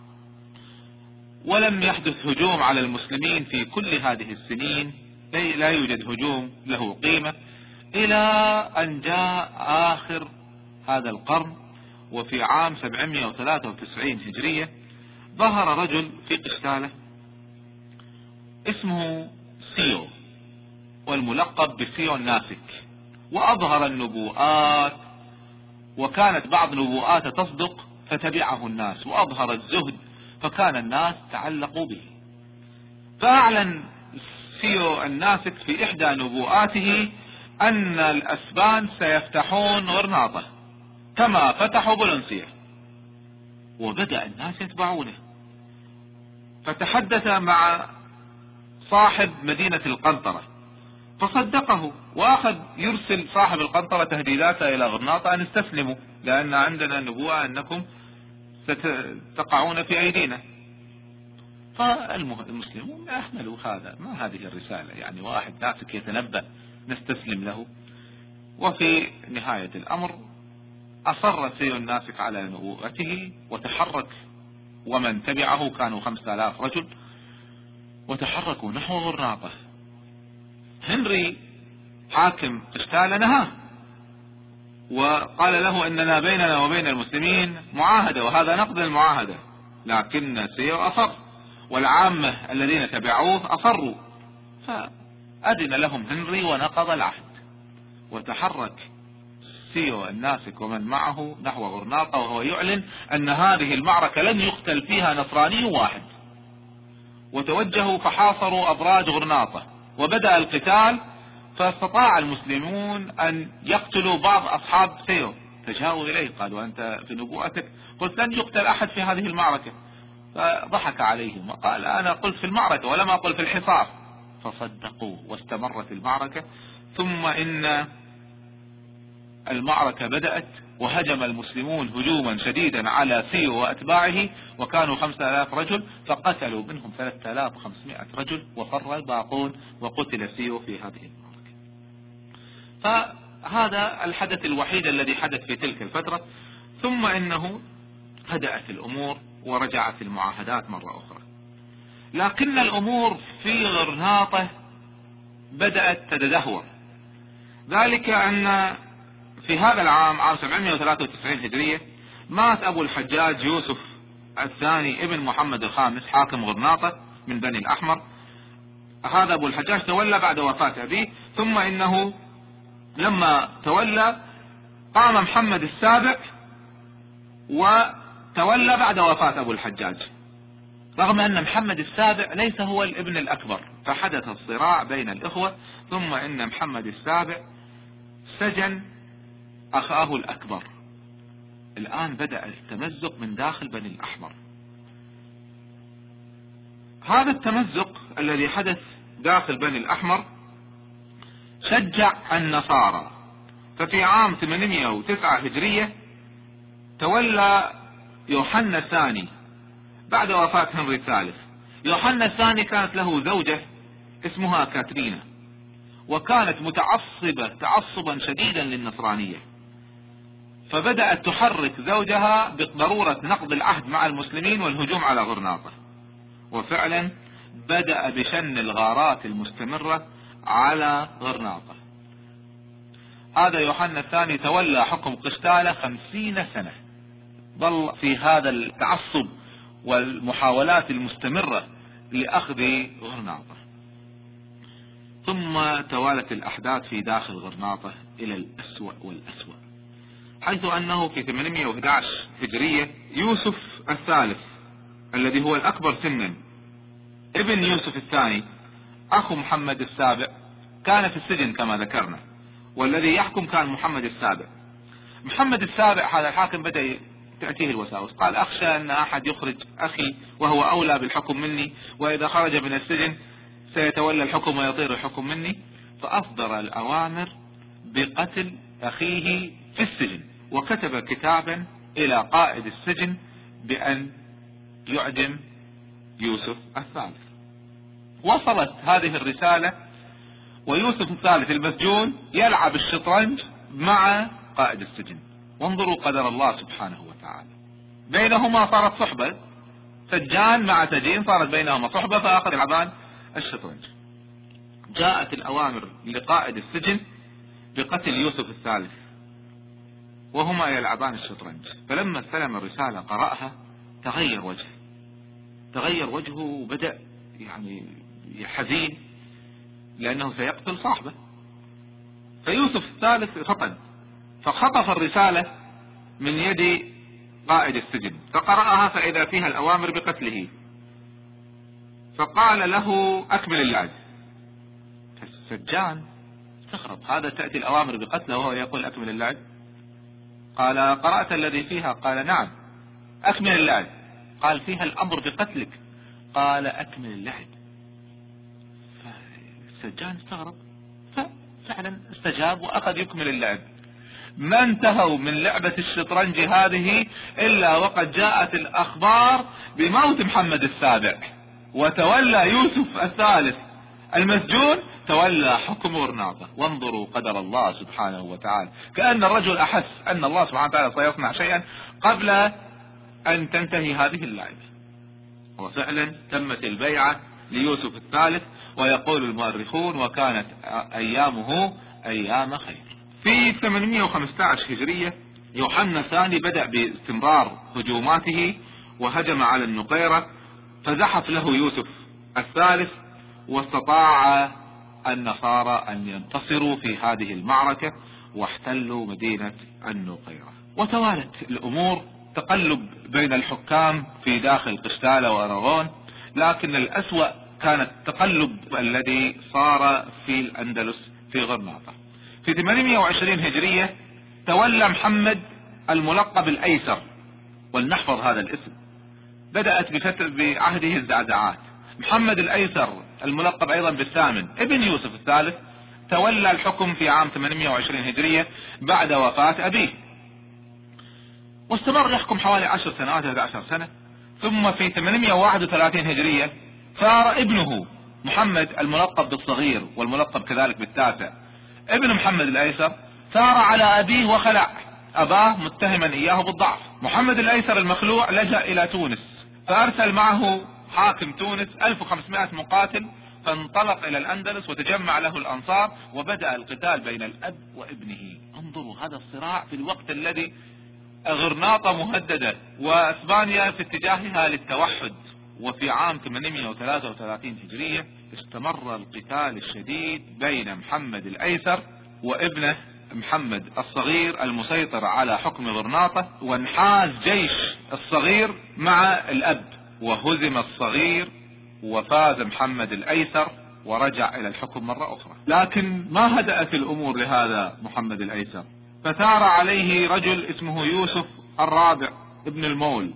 ولم يحدث هجوم على المسلمين في كل هذه السنين، لا يوجد هجوم له قيمة، إلى أن جاء آخر هذا القرن. وفي عام سبعمئة وثلاثة وتسعين هجرية ظهر رجل في قشتالة اسمه سيو، والملقب بسيو الناسك، وأظهر النبوءات، وكانت بعض نبوءاته تصدق فتبعه الناس، وأظهر الزهد فكان الناس تعلقوا به. فأعلن سيو الناسك في إحدى نبوءاته أن الأسبان سيفتحون غرناطة كما فتحوا بولنسيا، وبدأ الناس يتبعونه. فتحدث مع صاحب مدينة القنطرة فصدقه، وأخذ يرسل صاحب القنطرة تهديداته إلى غرناطة أن استسلموا، لأن عندنا نبوءة أنكم ستقعون في أيدينا. فالمسلمون أحملوا هذا، ما هذه الرسالة؟ يعني واحد ناسك يتنبأ نستسلم له؟ وفي نهاية الأمر أصر سيو الناسك على نبوءته وتحرك، ومن تبعه كانوا خمسة آلاف رجل، وتحركوا نحو غرناطة. هنري حاكم قشتالة نهاه وقال له اننا بيننا وبين المسلمين معاهدة وهذا نقض المعاهدة، لكن سيو اصر والعامة الذين تبعوه اصروا، فأذن لهم هنري ونقض العهد، وتحرك سيو الناسك ومن معه نحو غرناطة وهو يعلن ان هذه المعركة لن يقتل فيها نصراني واحد. وتوجهوا فحاصروا ابراج غرناطة وبدأ القتال، فاستطاع المسلمون ان يقتلوا بعض اصحاب سيو، فجاءوا اليه قالوا انت في نبوءتك قلت لن يقتل احد في هذه المعركة، فضحك عليهم وقال انا قلت في المعركة ولم اقل في الحصار، فصدقوه واستمرت المعركة. ثم ان المعركة بدأت وهجم المسلمون هجوما شديدا على سيو واتباعه، وكانوا خمسة آلاف رجل فقتلوا منهم ثلاثة آلاف وخمسمائة رجل وفر الباقون وقتل سيو في هذه المعركة. فهذا الحدث الوحيد الذي حدث في تلك الفترة، ثم انه هدأت الامور ورجعت المعاهدات مرة اخرى. لكن الامور في غرناطة بدأت تتدهور، ذلك ان في هذا العام عام سبعمائة وثلاثة وتسعين هجرية مات ابو الحجاج يوسف الثاني ابن محمد الخامس حاكم غرناطة من بني الاحمر. هذا ابو الحجاج تولى بعد وفاة ابيه، ثم انه لما تولى قام محمد السابع وتولى بعد وفاة ابو الحجاج، رغم ان محمد السابع ليس هو الابن الاكبر، فحدث الصراع بين الاخوة. ثم ان محمد السابع سجن اخاه الاكبر. الان بدأ التمزق من داخل بني الاحمر. هذا التمزق الذي حدث داخل بني الاحمر شجع النصارى، ففي عام ثمانمائة وتسعة هجرية تولى يوحنا الثاني بعد وفاة هنري الثالث. يوحنا الثاني كانت له زوجة اسمها كاترينا، وكانت متعصبة تعصبا شديدا للنصرانية، فبدأت تحرك زوجها بضرورة نقض العهد مع المسلمين والهجوم على غرناطة، وفعلا بدأ بشن الغارات المستمرة على غرناطة. هذا يوحنا الثاني تولى حكم قشتالة خمسين سنة، ظل في هذا التعصب والمحاولات المستمرة لأخذ غرناطة. ثم توالت الأحداث في داخل غرناطة إلى الأسوأ والأسوأ، حيث أنه في ثمانمائة وأحد عشر هجرية يوسف الثالث الذي هو الأكبر سنا ابن يوسف الثاني أخو محمد السابع كان في السجن كما ذكرنا، والذي يحكم كان محمد السابع. محمد السابع هذا الحاكم بدأ تأتيه الوساوس، قال أخشى أن أحد يخرج أخي وهو أولى بالحكم مني، وإذا خرج من السجن سيتولى الحكم ويطير الحكم مني، فأصدر الأوامر بقتل أخيه في السجن، وكتب كتابا إلى قائد السجن بأن يعدم يوسف الثالث. وصلت هذه الرسالة ويوسف الثالث المسجون يلعب الشطرنج مع قائد السجن. وانظروا قدر الله سبحانه وتعالى، بينهما صارت صحبة، سجان مع سجين صارت بينهما صحبة، فأخذ يلعبان الشطرنج. جاءت الأوامر لقائد السجن بقتل يوسف الثالث وهما يلعبان الشطرنج، فلما استلم الرسالة قرأها تغير وجهه تغير وجهه وبدأ يعني حزين لأنه سيقتل صاحبه. فيوسف الثالث فطن فخطف الرسالة من يد قائد السجن فقرأها، فإذا فيها الأوامر بقتله، فقال له أكمل اللعب. فالسجان استغرب، هذا تأتي الأوامر بقتله وهو يقول أكمل اللعب؟ قال قرأت الذي فيها؟ قال نعم. أكمل اللعب؟ قال فيها الأمر بقتلك. قال أكمل اللعب. فالسجان استغرب ففعلا استجاب وأخذ يكمل اللعب. ما انتهوا من لعبة الشطرنج هذه إلا وقد جاءت الأخبار بموت محمد السابع، وتولى يوسف الثالث المسجون تولى حكم غرناطة. وانظروا قدر الله سبحانه وتعالى، كأن الرجل أحس أن الله سبحانه وتعالى سيصنع شيئا قبل أن تنتهي هذه اللعبة، وفعلا تمت البيعة ليوسف الثالث، ويقول المؤرخون وكانت أيامه أيام خير. في ثمانمائة وخمسة عشر هجرية يوحنا الثاني بدأ باستمرار هجوماته وهجم على النقيرة، فزحف له يوسف الثالث، واستطاع النصارى أن ينتصروا في هذه المعركة واحتلوا مدينة النقيرة. وتوالت الأمور، تقلب بين الحكام في داخل قشتالة وأراغون، لكن الأسوأ كان التقلب الذي صار في الأندلس في غرناطة. في ثمانمائة وعشرين هجرية تولى محمد الملقب الأيسر، ولنحفظ هذا الاسم، بدأت بفترة بعهده الزعزعات. محمد الأيسر الملقب أيضا بالثامن ابن يوسف الثالث تولى الحكم في عام ثمانمائة وعشرين هجرية بعد وفاة أبيه، واستمر يحكم حوالي عشر سنوات إحدى عشرة سنة. ثم في ثمانمائة وواحد وثلاثين هجرية ثار ابنه محمد الملقب بالصغير والملقب كذلك بالتاسع، ابن محمد الأيسر، ثار على أبيه وخلع أباه متهما إياه بالضعف. محمد الأيسر المخلوع لجأ إلى تونس، فأرسل معه حاكم تونس ألف وخمسمائة مقاتل، فانطلق إلى الأندلس وتجمع له الأنصار، وبدأ القتال بين الأب وابنه. انظروا هذا الصراع في الوقت الذي غرناطة مهددة وأسبانيا في اتجاهها للتوحد. وفي عام ثمانمائة وثلاثة وثلاثين هجرية استمر القتال الشديد بين محمد الأيسر وابنه محمد الصغير المسيطر على حكم غرناطة، وانحاز جيش الصغير مع الأب، وهزم الصغير وفاز محمد الأيسر ورجع إلى الحكم مرة أخرى. لكن ما هدأت الأمور لهذا محمد الأيسر، فثار عليه رجل اسمه يوسف الرابع ابن المول،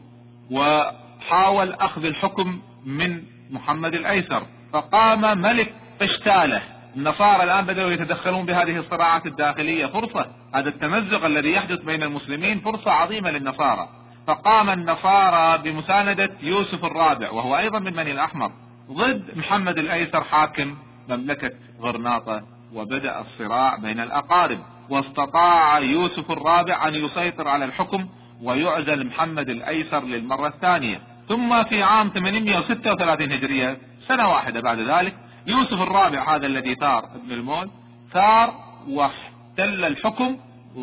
وحاول أخذ الحكم من محمد الأيسر، فقام ملك قشتالة. النصارى الآن بدأوا يتدخلون بهذه الصراعات الداخلية، فرصة، هذا التمزق الذي يحدث بين المسلمين فرصة عظيمة للنصارى. فقام النصارى بمساندة يوسف الرابع وهو أيضا من بني الأحمر ضد محمد الأيسر حاكم مملكة غرناطة، وبدأ الصراع بين الأقارب، واستطاع يوسف الرابع أن يسيطر على الحكم ويعزل محمد الأيسر للمرة الثانية. ثم في عام ثمانمائة وستة وثلاثين هجرية، سنة واحدة بعد ذلك، يوسف الرابع هذا الذي ثار ابن المول ثار واحتل الحكم،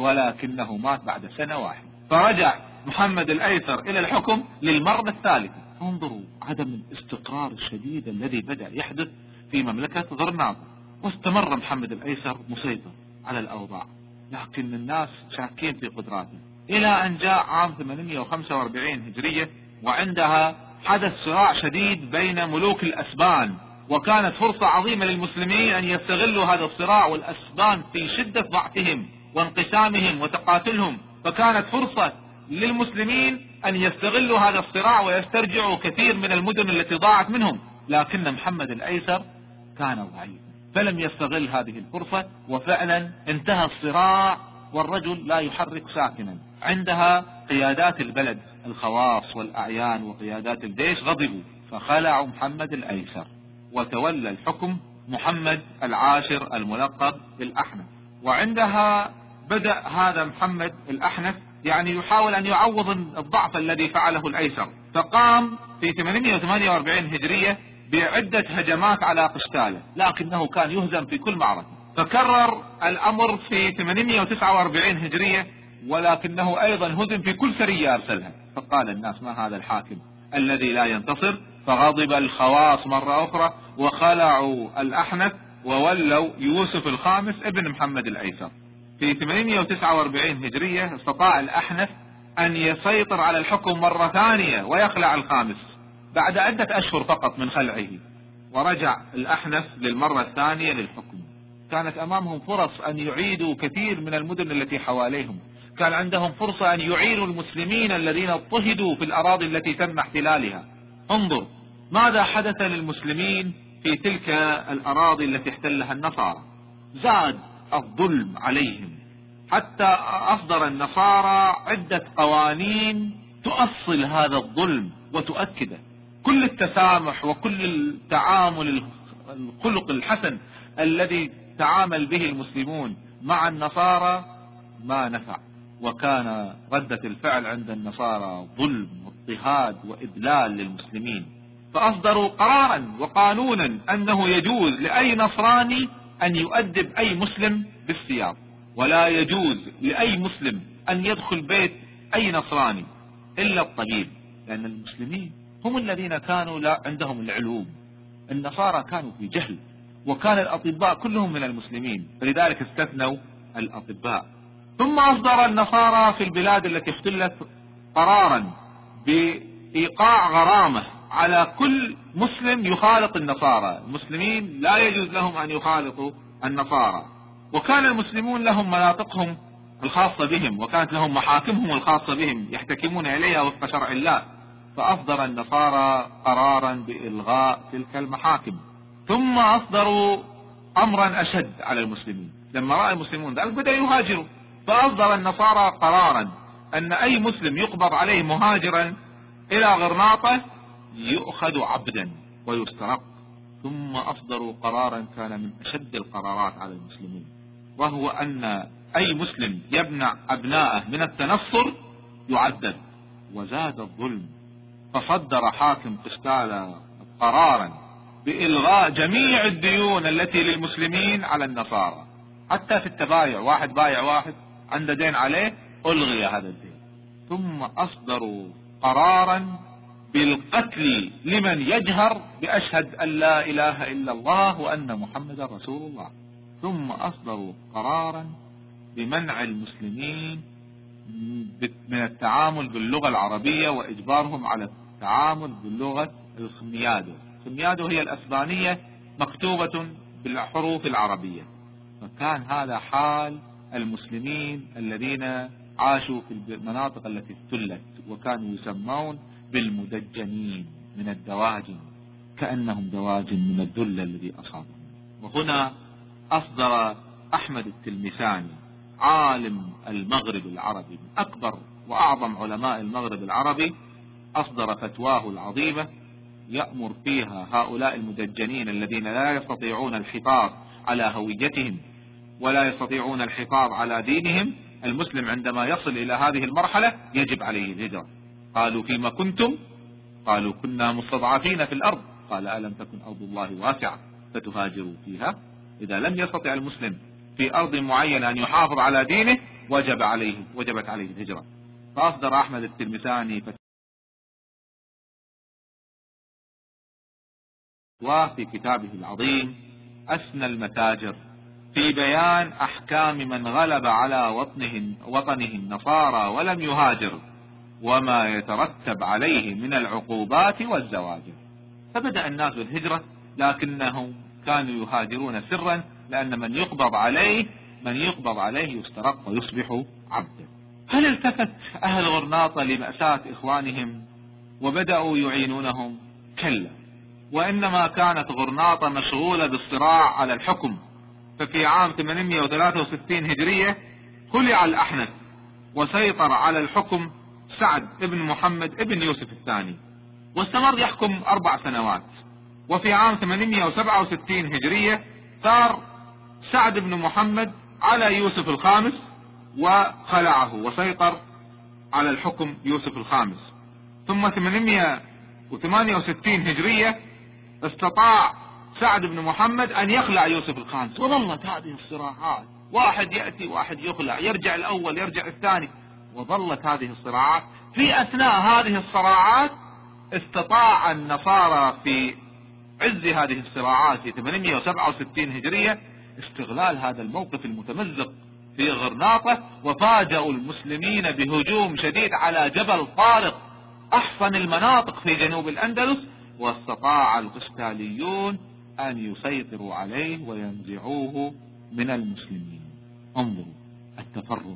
ولكنه مات بعد سنة واحدة، فرجع محمد الأيسر إلى الحكم للمرة الثالثة. انظروا عدم الاستقرار الشديد الذي بدأ يحدث في مملكة غرناطة، واستمر محمد الأيسر مسيطر على الأوضاع، لكن الناس شاكين في قدراته، إلى أن جاء عام ثمانمائة وخمسة وأربعين هجرية، وعندها حدث صراع شديد بين ملوك الأسبان، وكانت فرصة عظيمة للمسلمين أن يستغلوا هذا الصراع، والأسبان في شدة ضعفهم وانقسامهم وتقاتلهم، فكانت فرصة للمسلمين أن يستغلوا هذا الصراع ويسترجعوا كثير من المدن التي ضاعت منهم. لكن محمد الأيسر كان ضعيف فلم يستغل هذه الفرصة، وفعلا انتهى الصراع والرجل لا يحرك ساكنا. عندها قيادات البلد الخواص والأعيان وقيادات الجيش غضبوا، فخلعوا محمد الأيسر، وتولى الحكم محمد العاشر الملقب بالأحنف. وعندها بدأ هذا محمد الأحنف يعني يحاول أن يعوض الضعف الذي فعله الأيسر، فقام في ثمانمائة وثمانية وأربعين هجرية بعدة هجمات على قشتالة، لكنه كان يهزم في كل معركة. فكرر الأمر في ثمانمائة وتسعة وأربعين هجرية، ولكنه أيضا هزم في كل سرية أرسلها. فقال الناس ما هذا الحاكم الذي لا ينتصر، فغضب الخواص مرة أخرى وخلعوا الأحنف وولوا يوسف الخامس ابن محمد الأيسر. في ثمانمائة وتسعة وأربعين هجرية استطاع الأحنف أن يسيطر على الحكم مرة ثانية ويخلع الخامس بعد عدة أشهر فقط من خلعه، ورجع الأحنف للمرة الثانية للحكم. كانت أمامهم فرص أن يعيدوا كثير من المدن التي حواليهم، كان عندهم فرصة أن يعينوا المسلمين الذين اضطهدوا في الأراضي التي تم احتلالها. انظر ماذا حدث للمسلمين في تلك الأراضي التي احتلها النصارى، زاد الظلم عليهم حتى أصدر النصارى عدة قوانين تؤصل هذا الظلم وتؤكده. كل التسامح وكل التعامل الخلق الحسن الذي تعامل به المسلمون مع النصارى ما نفع، وكان ردة الفعل عند النصارى ظلم واضطهاد وإذلال للمسلمين. فأصدروا قرارا وقانونا أنه يجوز لأي نصراني أن يؤدب أي مسلم بالسياط، ولا يجوز لأي مسلم أن يدخل بيت أي نصراني إلا الطبيب، لأن المسلمين هم الذين كانوا لا عندهم العلوم، النصارى كانوا في جهل، وكان الأطباء كلهم من المسلمين، فلذلك استثنوا الأطباء. ثم أصدر النصارى في البلاد التي احتلت قرارا بإيقاع غرامة على كل مسلم يخالط النصارى، المسلمين لا يجوز لهم أن يخالطوا النصارى، وكان المسلمون لهم مناطقهم الخاصة بهم، وكانت لهم محاكمهم الخاصة بهم يحتكمون إليها وفق شرع الله، فأصدر النصارى قرارا بإلغاء تلك المحاكم. ثم أصدروا أمرا أشد على المسلمين، لما رأى المسلمون ذلك بدأ يهاجروا، فأصدر النصارى قرارا أن أي مسلم يقبض عليه مهاجرا إلى غرناطة يؤخذ عبدا ويسترق. ثم أصدروا قرارا كان من أشد القرارات على المسلمين، وهو أن أي مسلم يمنع أبناءه من التنصر يعذب، وزاد الظلم، فصدر حاكم قسطالة قرارا بإلغاء جميع الديون التي للمسلمين على النصارى، حتى في التبايع، واحد بايع واحد عنده دين عليه ألغي هذا الدين. ثم أصدروا قرارا بالقتل لمن يجهر بأشهد أن لا إله إلا الله وأن محمد رسول الله. ثم أصدروا قرارا بمنع المسلمين من التعامل باللغة العربية وإجبارهم على التعامل باللغة الخميادو. الخميادو هي الأسبانية مكتوبة بالحروف العربية، فكان هذا حال المسلمين الذين عاشوا في المناطق التي احتلت، وكانوا يسمون بالمدجنين من الدواجن، كأنهم دواجن من الذل الذي أصابهم. وهنا أصدر أحمد التلمساني عالم المغرب العربي من أكبر وأعظم علماء المغرب العربي، أصدر فتواه العظيمة يأمر فيها هؤلاء المدجنين الذين لا يستطيعون الحفاظ على هويتهم ولا يستطيعون الحفاظ على دينهم. المسلم عندما يصل إلى هذه المرحلة يجب عليه الهجرة. قالوا فيما كنتم؟ قالوا كنا مستضعفين في الأرض. قال ألم تكن أرض الله واسعة فتهاجروا فيها؟ إذا لم يستطع المسلم في أرض معينة أن يحافظ على دينه وجب عليه وجبت عليه الهجرة. فأصدر أحمد التلمساني وفي كتابه العظيم أسنى المتاجر في بيان أحكام من غلب على وطنه, وطنه النصارى ولم يهاجر، وما يترتب عليه من العقوبات والزواجر. فبدأ الناس بالهجرة، لكنهم كانوا يهاجرون سرا، لأن من يقبض عليه من يقبض عليه يسترق ويصبح عبدا. هل التفت أهل غرناطة لمأساة إخوانهم وبدأوا يعينونهم؟ كلا، وإنما كانت غرناطة مشغولة بالصراع على الحكم. ففي عام ثمانمائة وثلاثة وستين هجرية خلع الأحنف وسيطر على الحكم سعد ابن محمد ابن يوسف الثاني، واستمر يحكم أربع سنوات. وفي عام ثمانمائة وسبعة وستين هجرية ثار سعد بن محمد على يوسف الخامس وخلعه وسيطر على الحكم يوسف الخامس. ثم ثمانمائة وثمانية وستين هجرية استطاع سعد بن محمد أن يخلع يوسف الخامس، وظلت هذه الصراعات، واحد يأتي واحد يخلع، يرجع الأول يرجع الثاني، وظلت هذه الصراعات. في أثناء هذه الصراعات استطاع النصارى في عز هذه الصراعات في ثمانمائة وسبعة وستين هجرية استغلال هذا الموقف المتمزق في غرناطة، وفاجأوا المسلمين بهجوم شديد على جبل طارق أحصن المناطق في جنوب الأندلس، واستطاع القسطاليون أن يسيطروا عليه وينزعوه من المسلمين. انظروا التفرق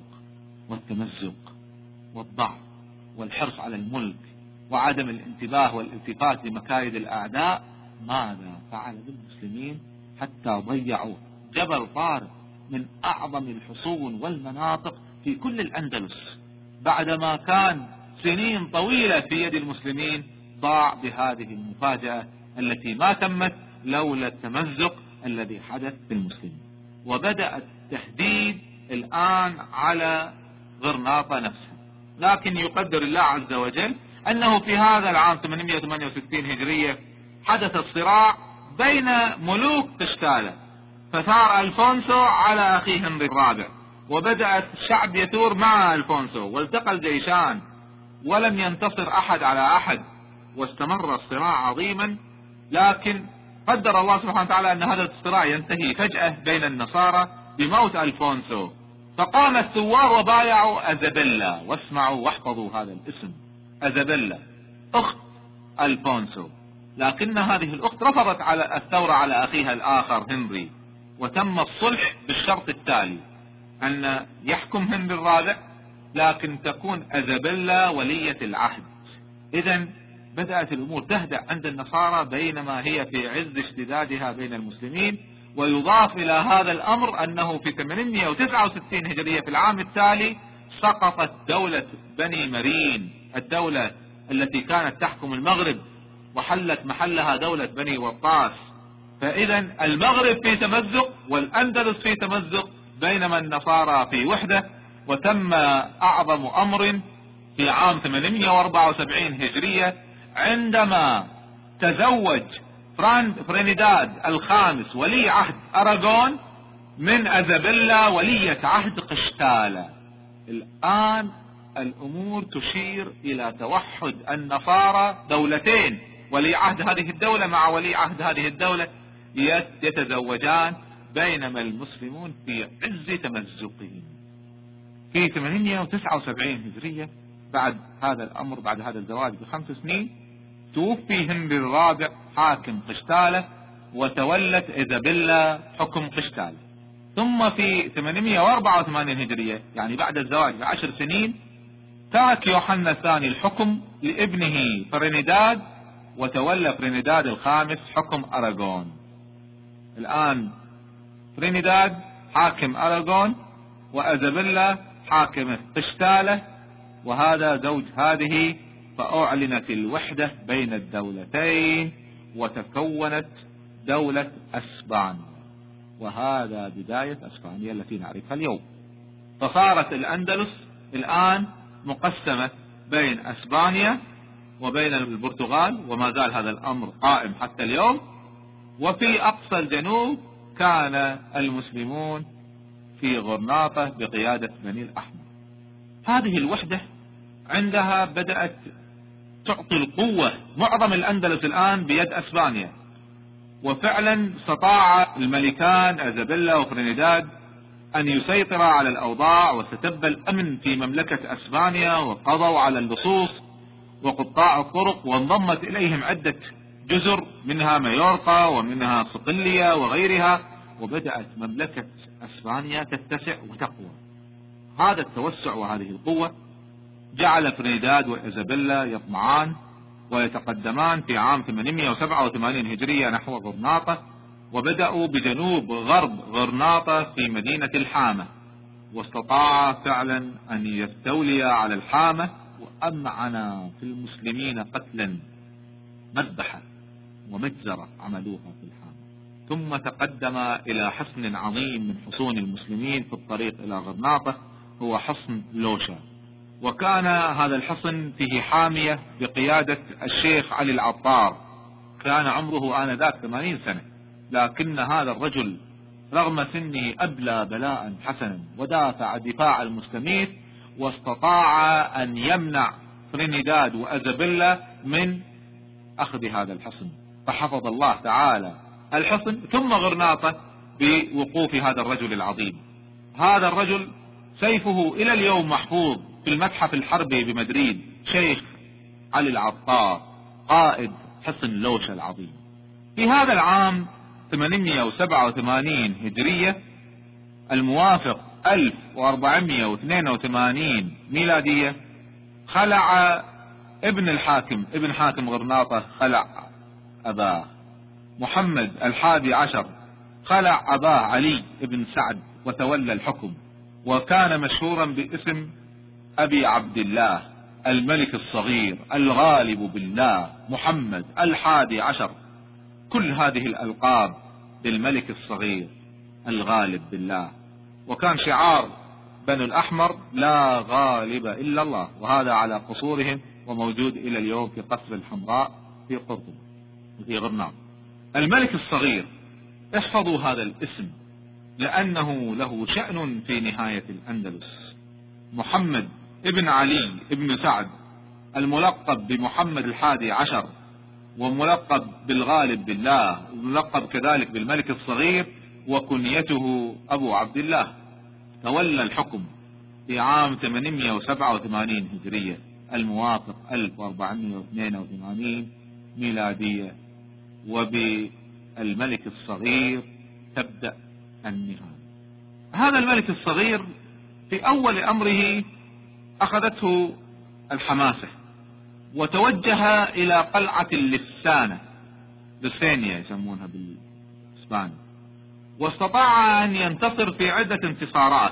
والتمزق والضعف والحرص على الملك وعدم الانتباه والالتفات لمكايد الأعداء، ماذا فعل بالمسلمين حتى ضيعوا جبل طارق من أعظم الحصون والمناطق في كل الأندلس، بعدما كان سنين طويلة في يد المسلمين ضاع بهذه المفاجأة التي ما تمت لولا التمزق الذي حدث بالمسلمين. وبدأ التهديد الآن على غرناطة نفسها، لكن يقدر الله عز وجل أنه في هذا العام ثمانمائة وثمانية وستين هجرية حدث الصراع بين ملوك قشتالة، فثار ألفونسو على أخيه هنري الرابع، وبدأت الشعب يثور مع ألفونسو، والتقى الجيشان ولم ينتصر أحد على أحد، واستمر الصراع عظيما. لكن قدر الله سبحانه وتعالى أن هذا الصراع ينتهي فجأة بين النصارى بموت ألفونسو، فقام الثوار وبايعوا أزابيلا. واسمعوا واحفظوا هذا الاسم، أزابيلا أخت ألفونسو. لكن هذه الأخت رفضت على الثورة على أخيها الآخر هنري، وتم الصلح بالشرط التالي: أن يحكم هنري الرابع، لكن تكون أزابيلا ولية العهد. إذن بدأت الأمور تهدأ عند النصارى بينما هي في عز اشتدادها بين المسلمين. ويضاف إلى هذا الأمر أنه في ثمانمائة وتسعة وستين هجرية في العام التالي سقطت دولة بني مرين، الدولة التي كانت تحكم المغرب، وحلت محلها دولة بني وطاس. فإذا المغرب في تمزق والأندلس في تمزق، بينما النصارى في وحدة. وتم أعظم أمر في عام ثمانمائة وأربعة وسبعين هجرية عندما تزوج فران فرينداد الخامس ولي عهد أراغون من أزابيلا ولية عهد قشتالة. الآن الأمور تشير إلى توحد النصارى، دولتين، ولي عهد هذه الدولة مع ولي عهد هذه الدولة يتزوجان، بينما المسلمون في عز تمزقهم. في ثمانمائة وتسعة وسبعين هجرية بعد هذا الأمر، بعد هذا الزواج بخمس سنين، توفي هنري الرابع حاكم قشتالة، وتولت إزابيلا حكم قشتالة. ثم في ثمانمائة وأربعة وثمانين هجرية، يعني بعد الزواج بعشر سنين، ترك يوحنا الثاني الحكم لابنه فرينداد، وتولى فرينداد الخامس حكم أراغون. الآن فرينداد حاكم أراغون، وأزابيلا حاكمة قشتالة، وهذا زوج هذه. فأعلنت الوحدة بين الدولتين، وتكونت دولة أسبانيا، وهذا بداية أسبانيا التي نعرفها اليوم. فصارت الأندلس الآن مقسمة بين أسبانيا وبين البرتغال، وما زال هذا الأمر قائم حتى اليوم. وفي أقصى الجنوب كان المسلمون في غرناطة بقيادة بني الأحمر. هذه الوحدة عندها بدأت تعطي القوة. معظم الأندلس الآن بيد أسبانيا، وفعلا استطاع الملكان أزابيلا وفرينداد أن يسيطرا على الأوضاع، واستتب الأمن في مملكة أسبانيا، وقضوا على اللصوص وقطاع الطرق، وانضمت إليهم عدة جزر منها مايورقا ومنها صقلية وغيرها، وبدأت مملكة أسبانيا تتسع وتقوى. هذا التوسع وهذه القوة جعل فرينداد وإزابيلا يطمعان ويتقدمان في عام ثمانمائة وسبعة وثمانين هجرية نحو غرناطة، وبدأوا بجنوب غرب غرناطة في مدينة الحامة، واستطاع فعلا أن يستولي على الحامة، وأمعن في المسلمين قتلا، مذبحة ومجزرة عملوها في الحامة. ثم تقدم إلى حصن عظيم من حصون المسلمين في الطريق إلى غرناطة، هو حصن لوشا. وكان هذا الحصن فيه حامية بقيادة الشيخ علي العطار، كان عمره آنذاك ثمانين سنة، لكن هذا الرجل رغم سنه أبلى بلاء حسنا، ودافع دفاع المستميت، واستطاع أن يمنع فرينداد وأزابيلا من أخذ هذا الحصن. فحفظ الله تعالى الحصن ثم غرناطة بوقوف هذا الرجل العظيم. هذا الرجل سيفه إلى اليوم محفوظ في المتحف الحربي بمدريد، شيخ علي العطار قائد حصن لوشا العظيم. في هذا العام ثمانمائة وسبعة وثمانين هجرية الموافق ألف وأربعمائة واثنين وثمانين ميلادية، خلع ابن الحاكم ابن حاكم غرناطة خلع أباه محمد الحادي عشر، خلع أباه علي ابن سعد وتولى الحكم، وكان مشهورا باسم أبي عبد الله الملك الصغير الغالب بالله محمد الحادي عشر. كل هذه الألقاب للملك الصغير الغالب بالله. وكان شعار بنو الأحمر لا غالب إلا الله، وهذا على قصورهم وموجود إلى اليوم في قصر الحمراء في قرطبة في غرناطة. الملك الصغير، احفظوا هذا الاسم لأنه له شأن في نهاية الأندلس. محمد ابن علي ابن سعد الملقب بمحمد الحادي عشر، وملقب بالغالب بالله، وملقب كذلك بالملك الصغير، وكنيته أبو عبد الله، تولى الحكم في عام ثمانمائة وسبعة وثمانين هجرية الموافق ألف وأربعمائة واثنين وثمانين ميلادية. وبالملك الصغير تبدأ النهاية. هذا الملك الصغير في أول أمره أخذته الحماسة، وتوجه إلى قلعة اللسانة، لسانيا يسمونها بالإسباني، واستطاع أن ينتصر في عدة انتصارات.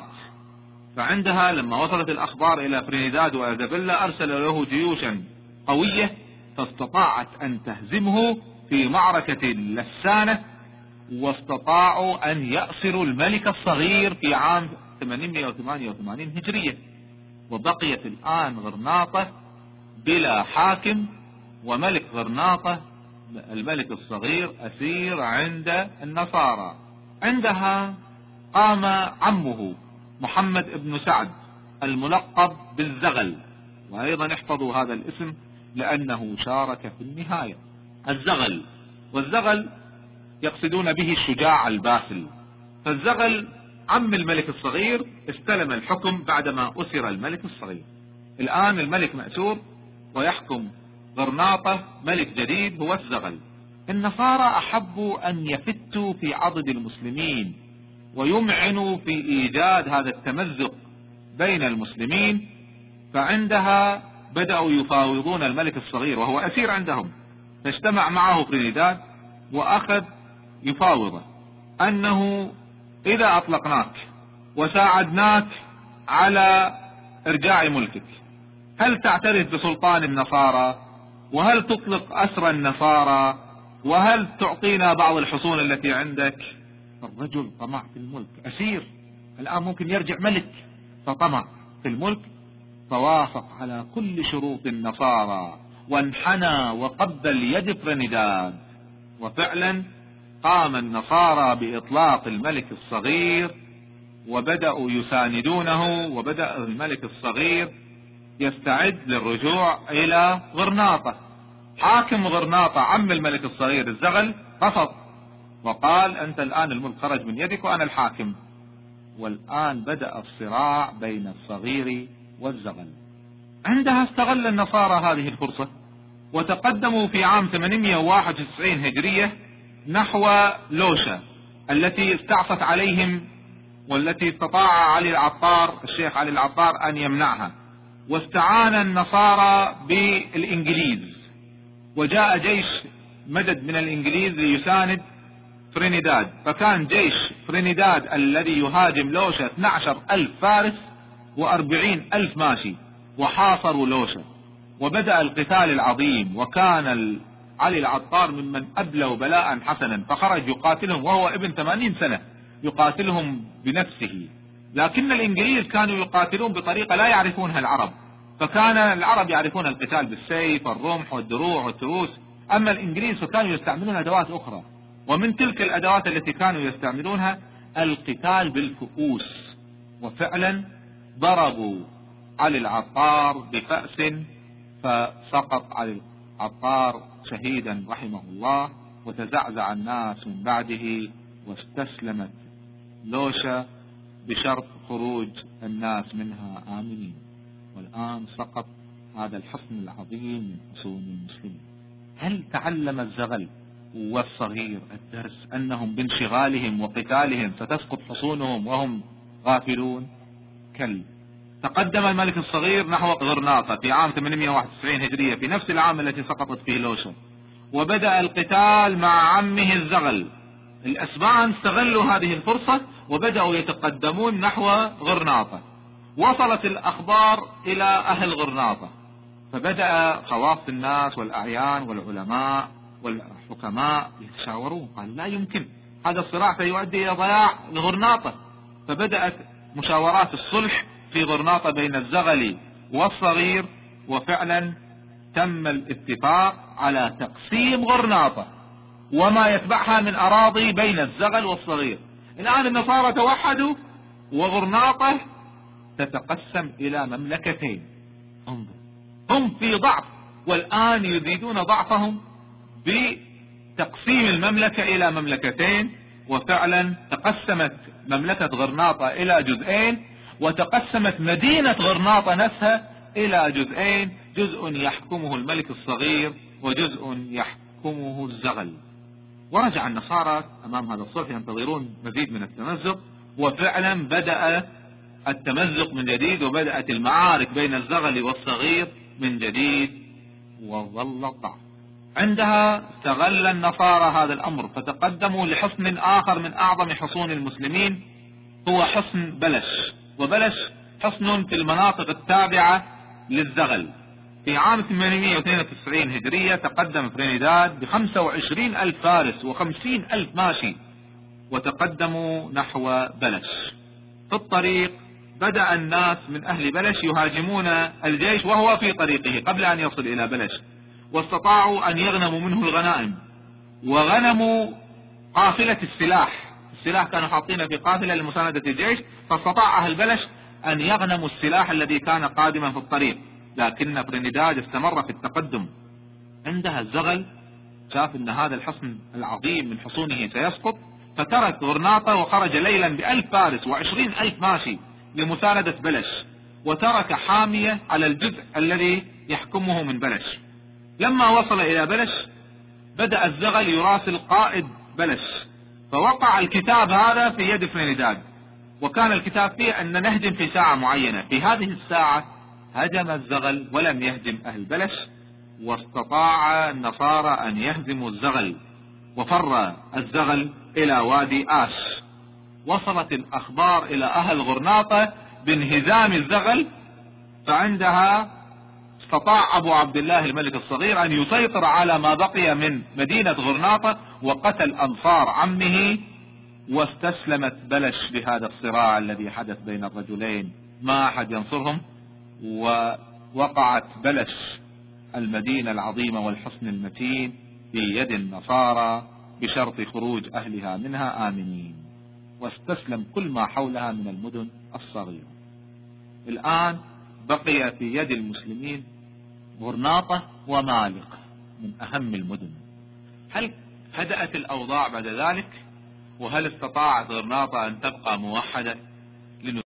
فعندها لما وصلت الأخبار إلى ترينيداد وإيزابيلا أرسل له جيوشا قوية، فاستطاعت أن تهزمه في معركة اللسانة، واستطاعوا أن يأسروا الملك الصغير في عام ثمانمائة وثمانية وثمانين هجرية. وبقيت الآن غرناطة بلا حاكم، وملك غرناطة الملك الصغير أسير عند النصارى. عندها قام عمه محمد بن سعد الملقب بالزغل، وأيضا احفظوا هذا الاسم لأنه شارك في النهاية. الزغل، والزغل يقصدون به الشجاع الباسل. فالزغل عم الملك الصغير استلم الحكم بعدما أسر الملك الصغير. الآن الملك مأسور ويحكم غرناطة ملك جديد هو الزغل. النصارى أحبوا أن يفتوا في عضد المسلمين ويمعنوا في إيجاد هذا التمزق بين المسلمين، فعندها بدأوا يفاوضون الملك الصغير وهو أسير عندهم، فاجتمع معه ترينيداد وأخذ يفاوضه أنه إذا أطلقناك وساعدناك على إرجاع ملكك، هل تعترف بسلطان النصارى؟ وهل تطلق أسر النصارى؟ وهل تعطينا بعض الحصون التي عندك؟ الرجل طمع في الملك، أسير الآن ممكن يرجع ملك، فطمع في الملك، فوافق على كل شروط النصارى وانحنى وقبل يد ترينيداد. وفعلا قام النصارى بإطلاق الملك الصغير وبدأوا يساندونه، وبدأ الملك الصغير يستعد للرجوع إلى غرناطة. حاكم غرناطة عم الملك الصغير الزغل رفض وقال أنت الآن الملك خرج من يدك وأنا الحاكم. والآن بدأ الصراع بين الصغير والزغل. عندها استغل النصارى هذه الفرصة وتقدموا في عام ثمانمائة وواحد وتسعين هجرية نحو لوشا التي استعصت عليهم، والتي استطاع علي العطار الشيخ علي العطار أن يمنعها. واستعان النصارى بالإنجليز، وجاء جيش مدد من الإنجليز ليساند ترينيداد، فكان جيش ترينيداد الذي يهاجم لوشا اثني عشر ألف فارس وأربعين ألف ماشي، وحاصروا لوشا وبدأ القتال العظيم. وكان علي العطار ممن أبلوا بلاء حسنا، فخرج يقاتلهم وهو ابن ثمانين سنة يقاتلهم بنفسه. لكن الإنجليز كانوا يقاتلون بطريقة لا يعرفونها العرب، فكان العرب يعرفون القتال بالسيف والرمح والدروع والتروس، أما الإنجليز فكانوا يستعملون أدوات أخرى، ومن تلك الأدوات التي كانوا يستعملونها القتال بالفؤوس. وفعلا ضربوا علي العطار بفأس فسقط علي العطار شهيدا رحمه الله، وتزعزع الناس من بعده، واستسلمت لوشا بشرط خروج الناس منها آمنين. والآن سقط هذا الحصن العظيم من حصون المسلمين. هل تعلم الزغل والصغير الدرس أنهم بانشغالهم وقتالهم ستسقط حصونهم وهم غافلون؟ كلا. تقدم الملك الصغير نحو غرناطة في عام ثمانمائة وواحد وتسعين هجرية في نفس العام التي سقطت فيه لوشا، وبدأ القتال مع عمه الزغل. الأسبان استغلوا هذه الفرصة وبدأوا يتقدمون نحو غرناطة. وصلت الأخبار إلى أهل غرناطة، فبدأ خواص الناس والأعيان والعلماء والحكماء يتشاورون، قال لا يمكن، هذا الصراع سيؤدي إلى ضياع غرناطة. فبدأت مشاورات الصلح في غرناطة بين الزغل والصغير، وفعلا تم الاتفاق على تقسيم غرناطة وما يتبعها من أراضي بين الزغل والصغير. الآن النصارى توحدوا وغرناطة تتقسم إلى مملكتين. انظر، هم في ضعف والآن يزيدون ضعفهم بتقسيم المملكة إلى مملكتين، وفعلا تقسمت مملكة غرناطة إلى جزئين، وتقسمت مدينة غرناطة نفسها إلى جزئين، جزء يحكمه الملك الصغير وجزء يحكمه الزغل. ورجع النصارى أمام هذا الصلح ينتظرون مزيد من التمزق، وفعلا بدأ التمزق من جديد، وبدأت المعارك بين الزغل والصغير من جديد، وظل الضعف. عندها استغل النصارى هذا الأمر فتقدموا لحصن آخر من أعظم حصون المسلمين، هو حصن بلش. وبلش حصن في المناطق التابعة للزغل. في عام ثمانمائة واثنين وتسعين هجرية تقدم ترينيداد بخمسة وعشرين ألف فارس وخمسين ألف ماشي، وتقدموا نحو بلش. في الطريق بدأ الناس من أهل بلش يهاجمون الجيش وهو في طريقه قبل أن يصل إلى بلش، واستطاعوا أن يغنموا منه الغنائم، وغنموا قافلة السلاح. السلاح كانوا حاطين في قافلة لمساندة الجيش، فاستطاع أهل بلش أن يغنموا السلاح الذي كان قادما في الطريق. لكن ترينيداد استمر في التقدم. عندها الزغل شاف أن هذا الحصن العظيم من حصونه سيسقط، فترك غرناطة وخرج ليلا بألف فارس وعشرين ألف ماشي لمساندة بلش، وترك حامية على الجزء الذي يحكمه من بلش. لما وصل إلى بلش بدأ الزغل يراسل قائد بلش، فوقع الكتاب هذا في يد ترينيداد، وكان الكتاب فيه أن نهجم في ساعة معينة. في هذه الساعة هجم الزغل ولم يهجم أهل بلش، واستطاع النصارى أن يهزموا الزغل، وفر الزغل إلى وادي آش. وصلت الأخبار إلى أهل غرناطة بانهزام الزغل، فعندها استطاع أبو عبد الله الملك الصغير أن يسيطر على ما بقي من مدينة غرناطة، وقتل أنصار عمه، واستسلمت بلش بهذا الصراع الذي حدث بين الرجلين، ما أحد ينصرهم، ووقعت بلش المدينة العظيمة والحصن المتين في يد النصارى بشرط خروج أهلها منها آمنين، واستسلم كل ما حولها من المدن الصغيرة. الآن بقي في يد المسلمين غرناطة ومالق من أهم المدن. هل هدأت الأوضاع بعد ذلك؟ وهل استطاعت غرناطة أن تبقى موحدة؟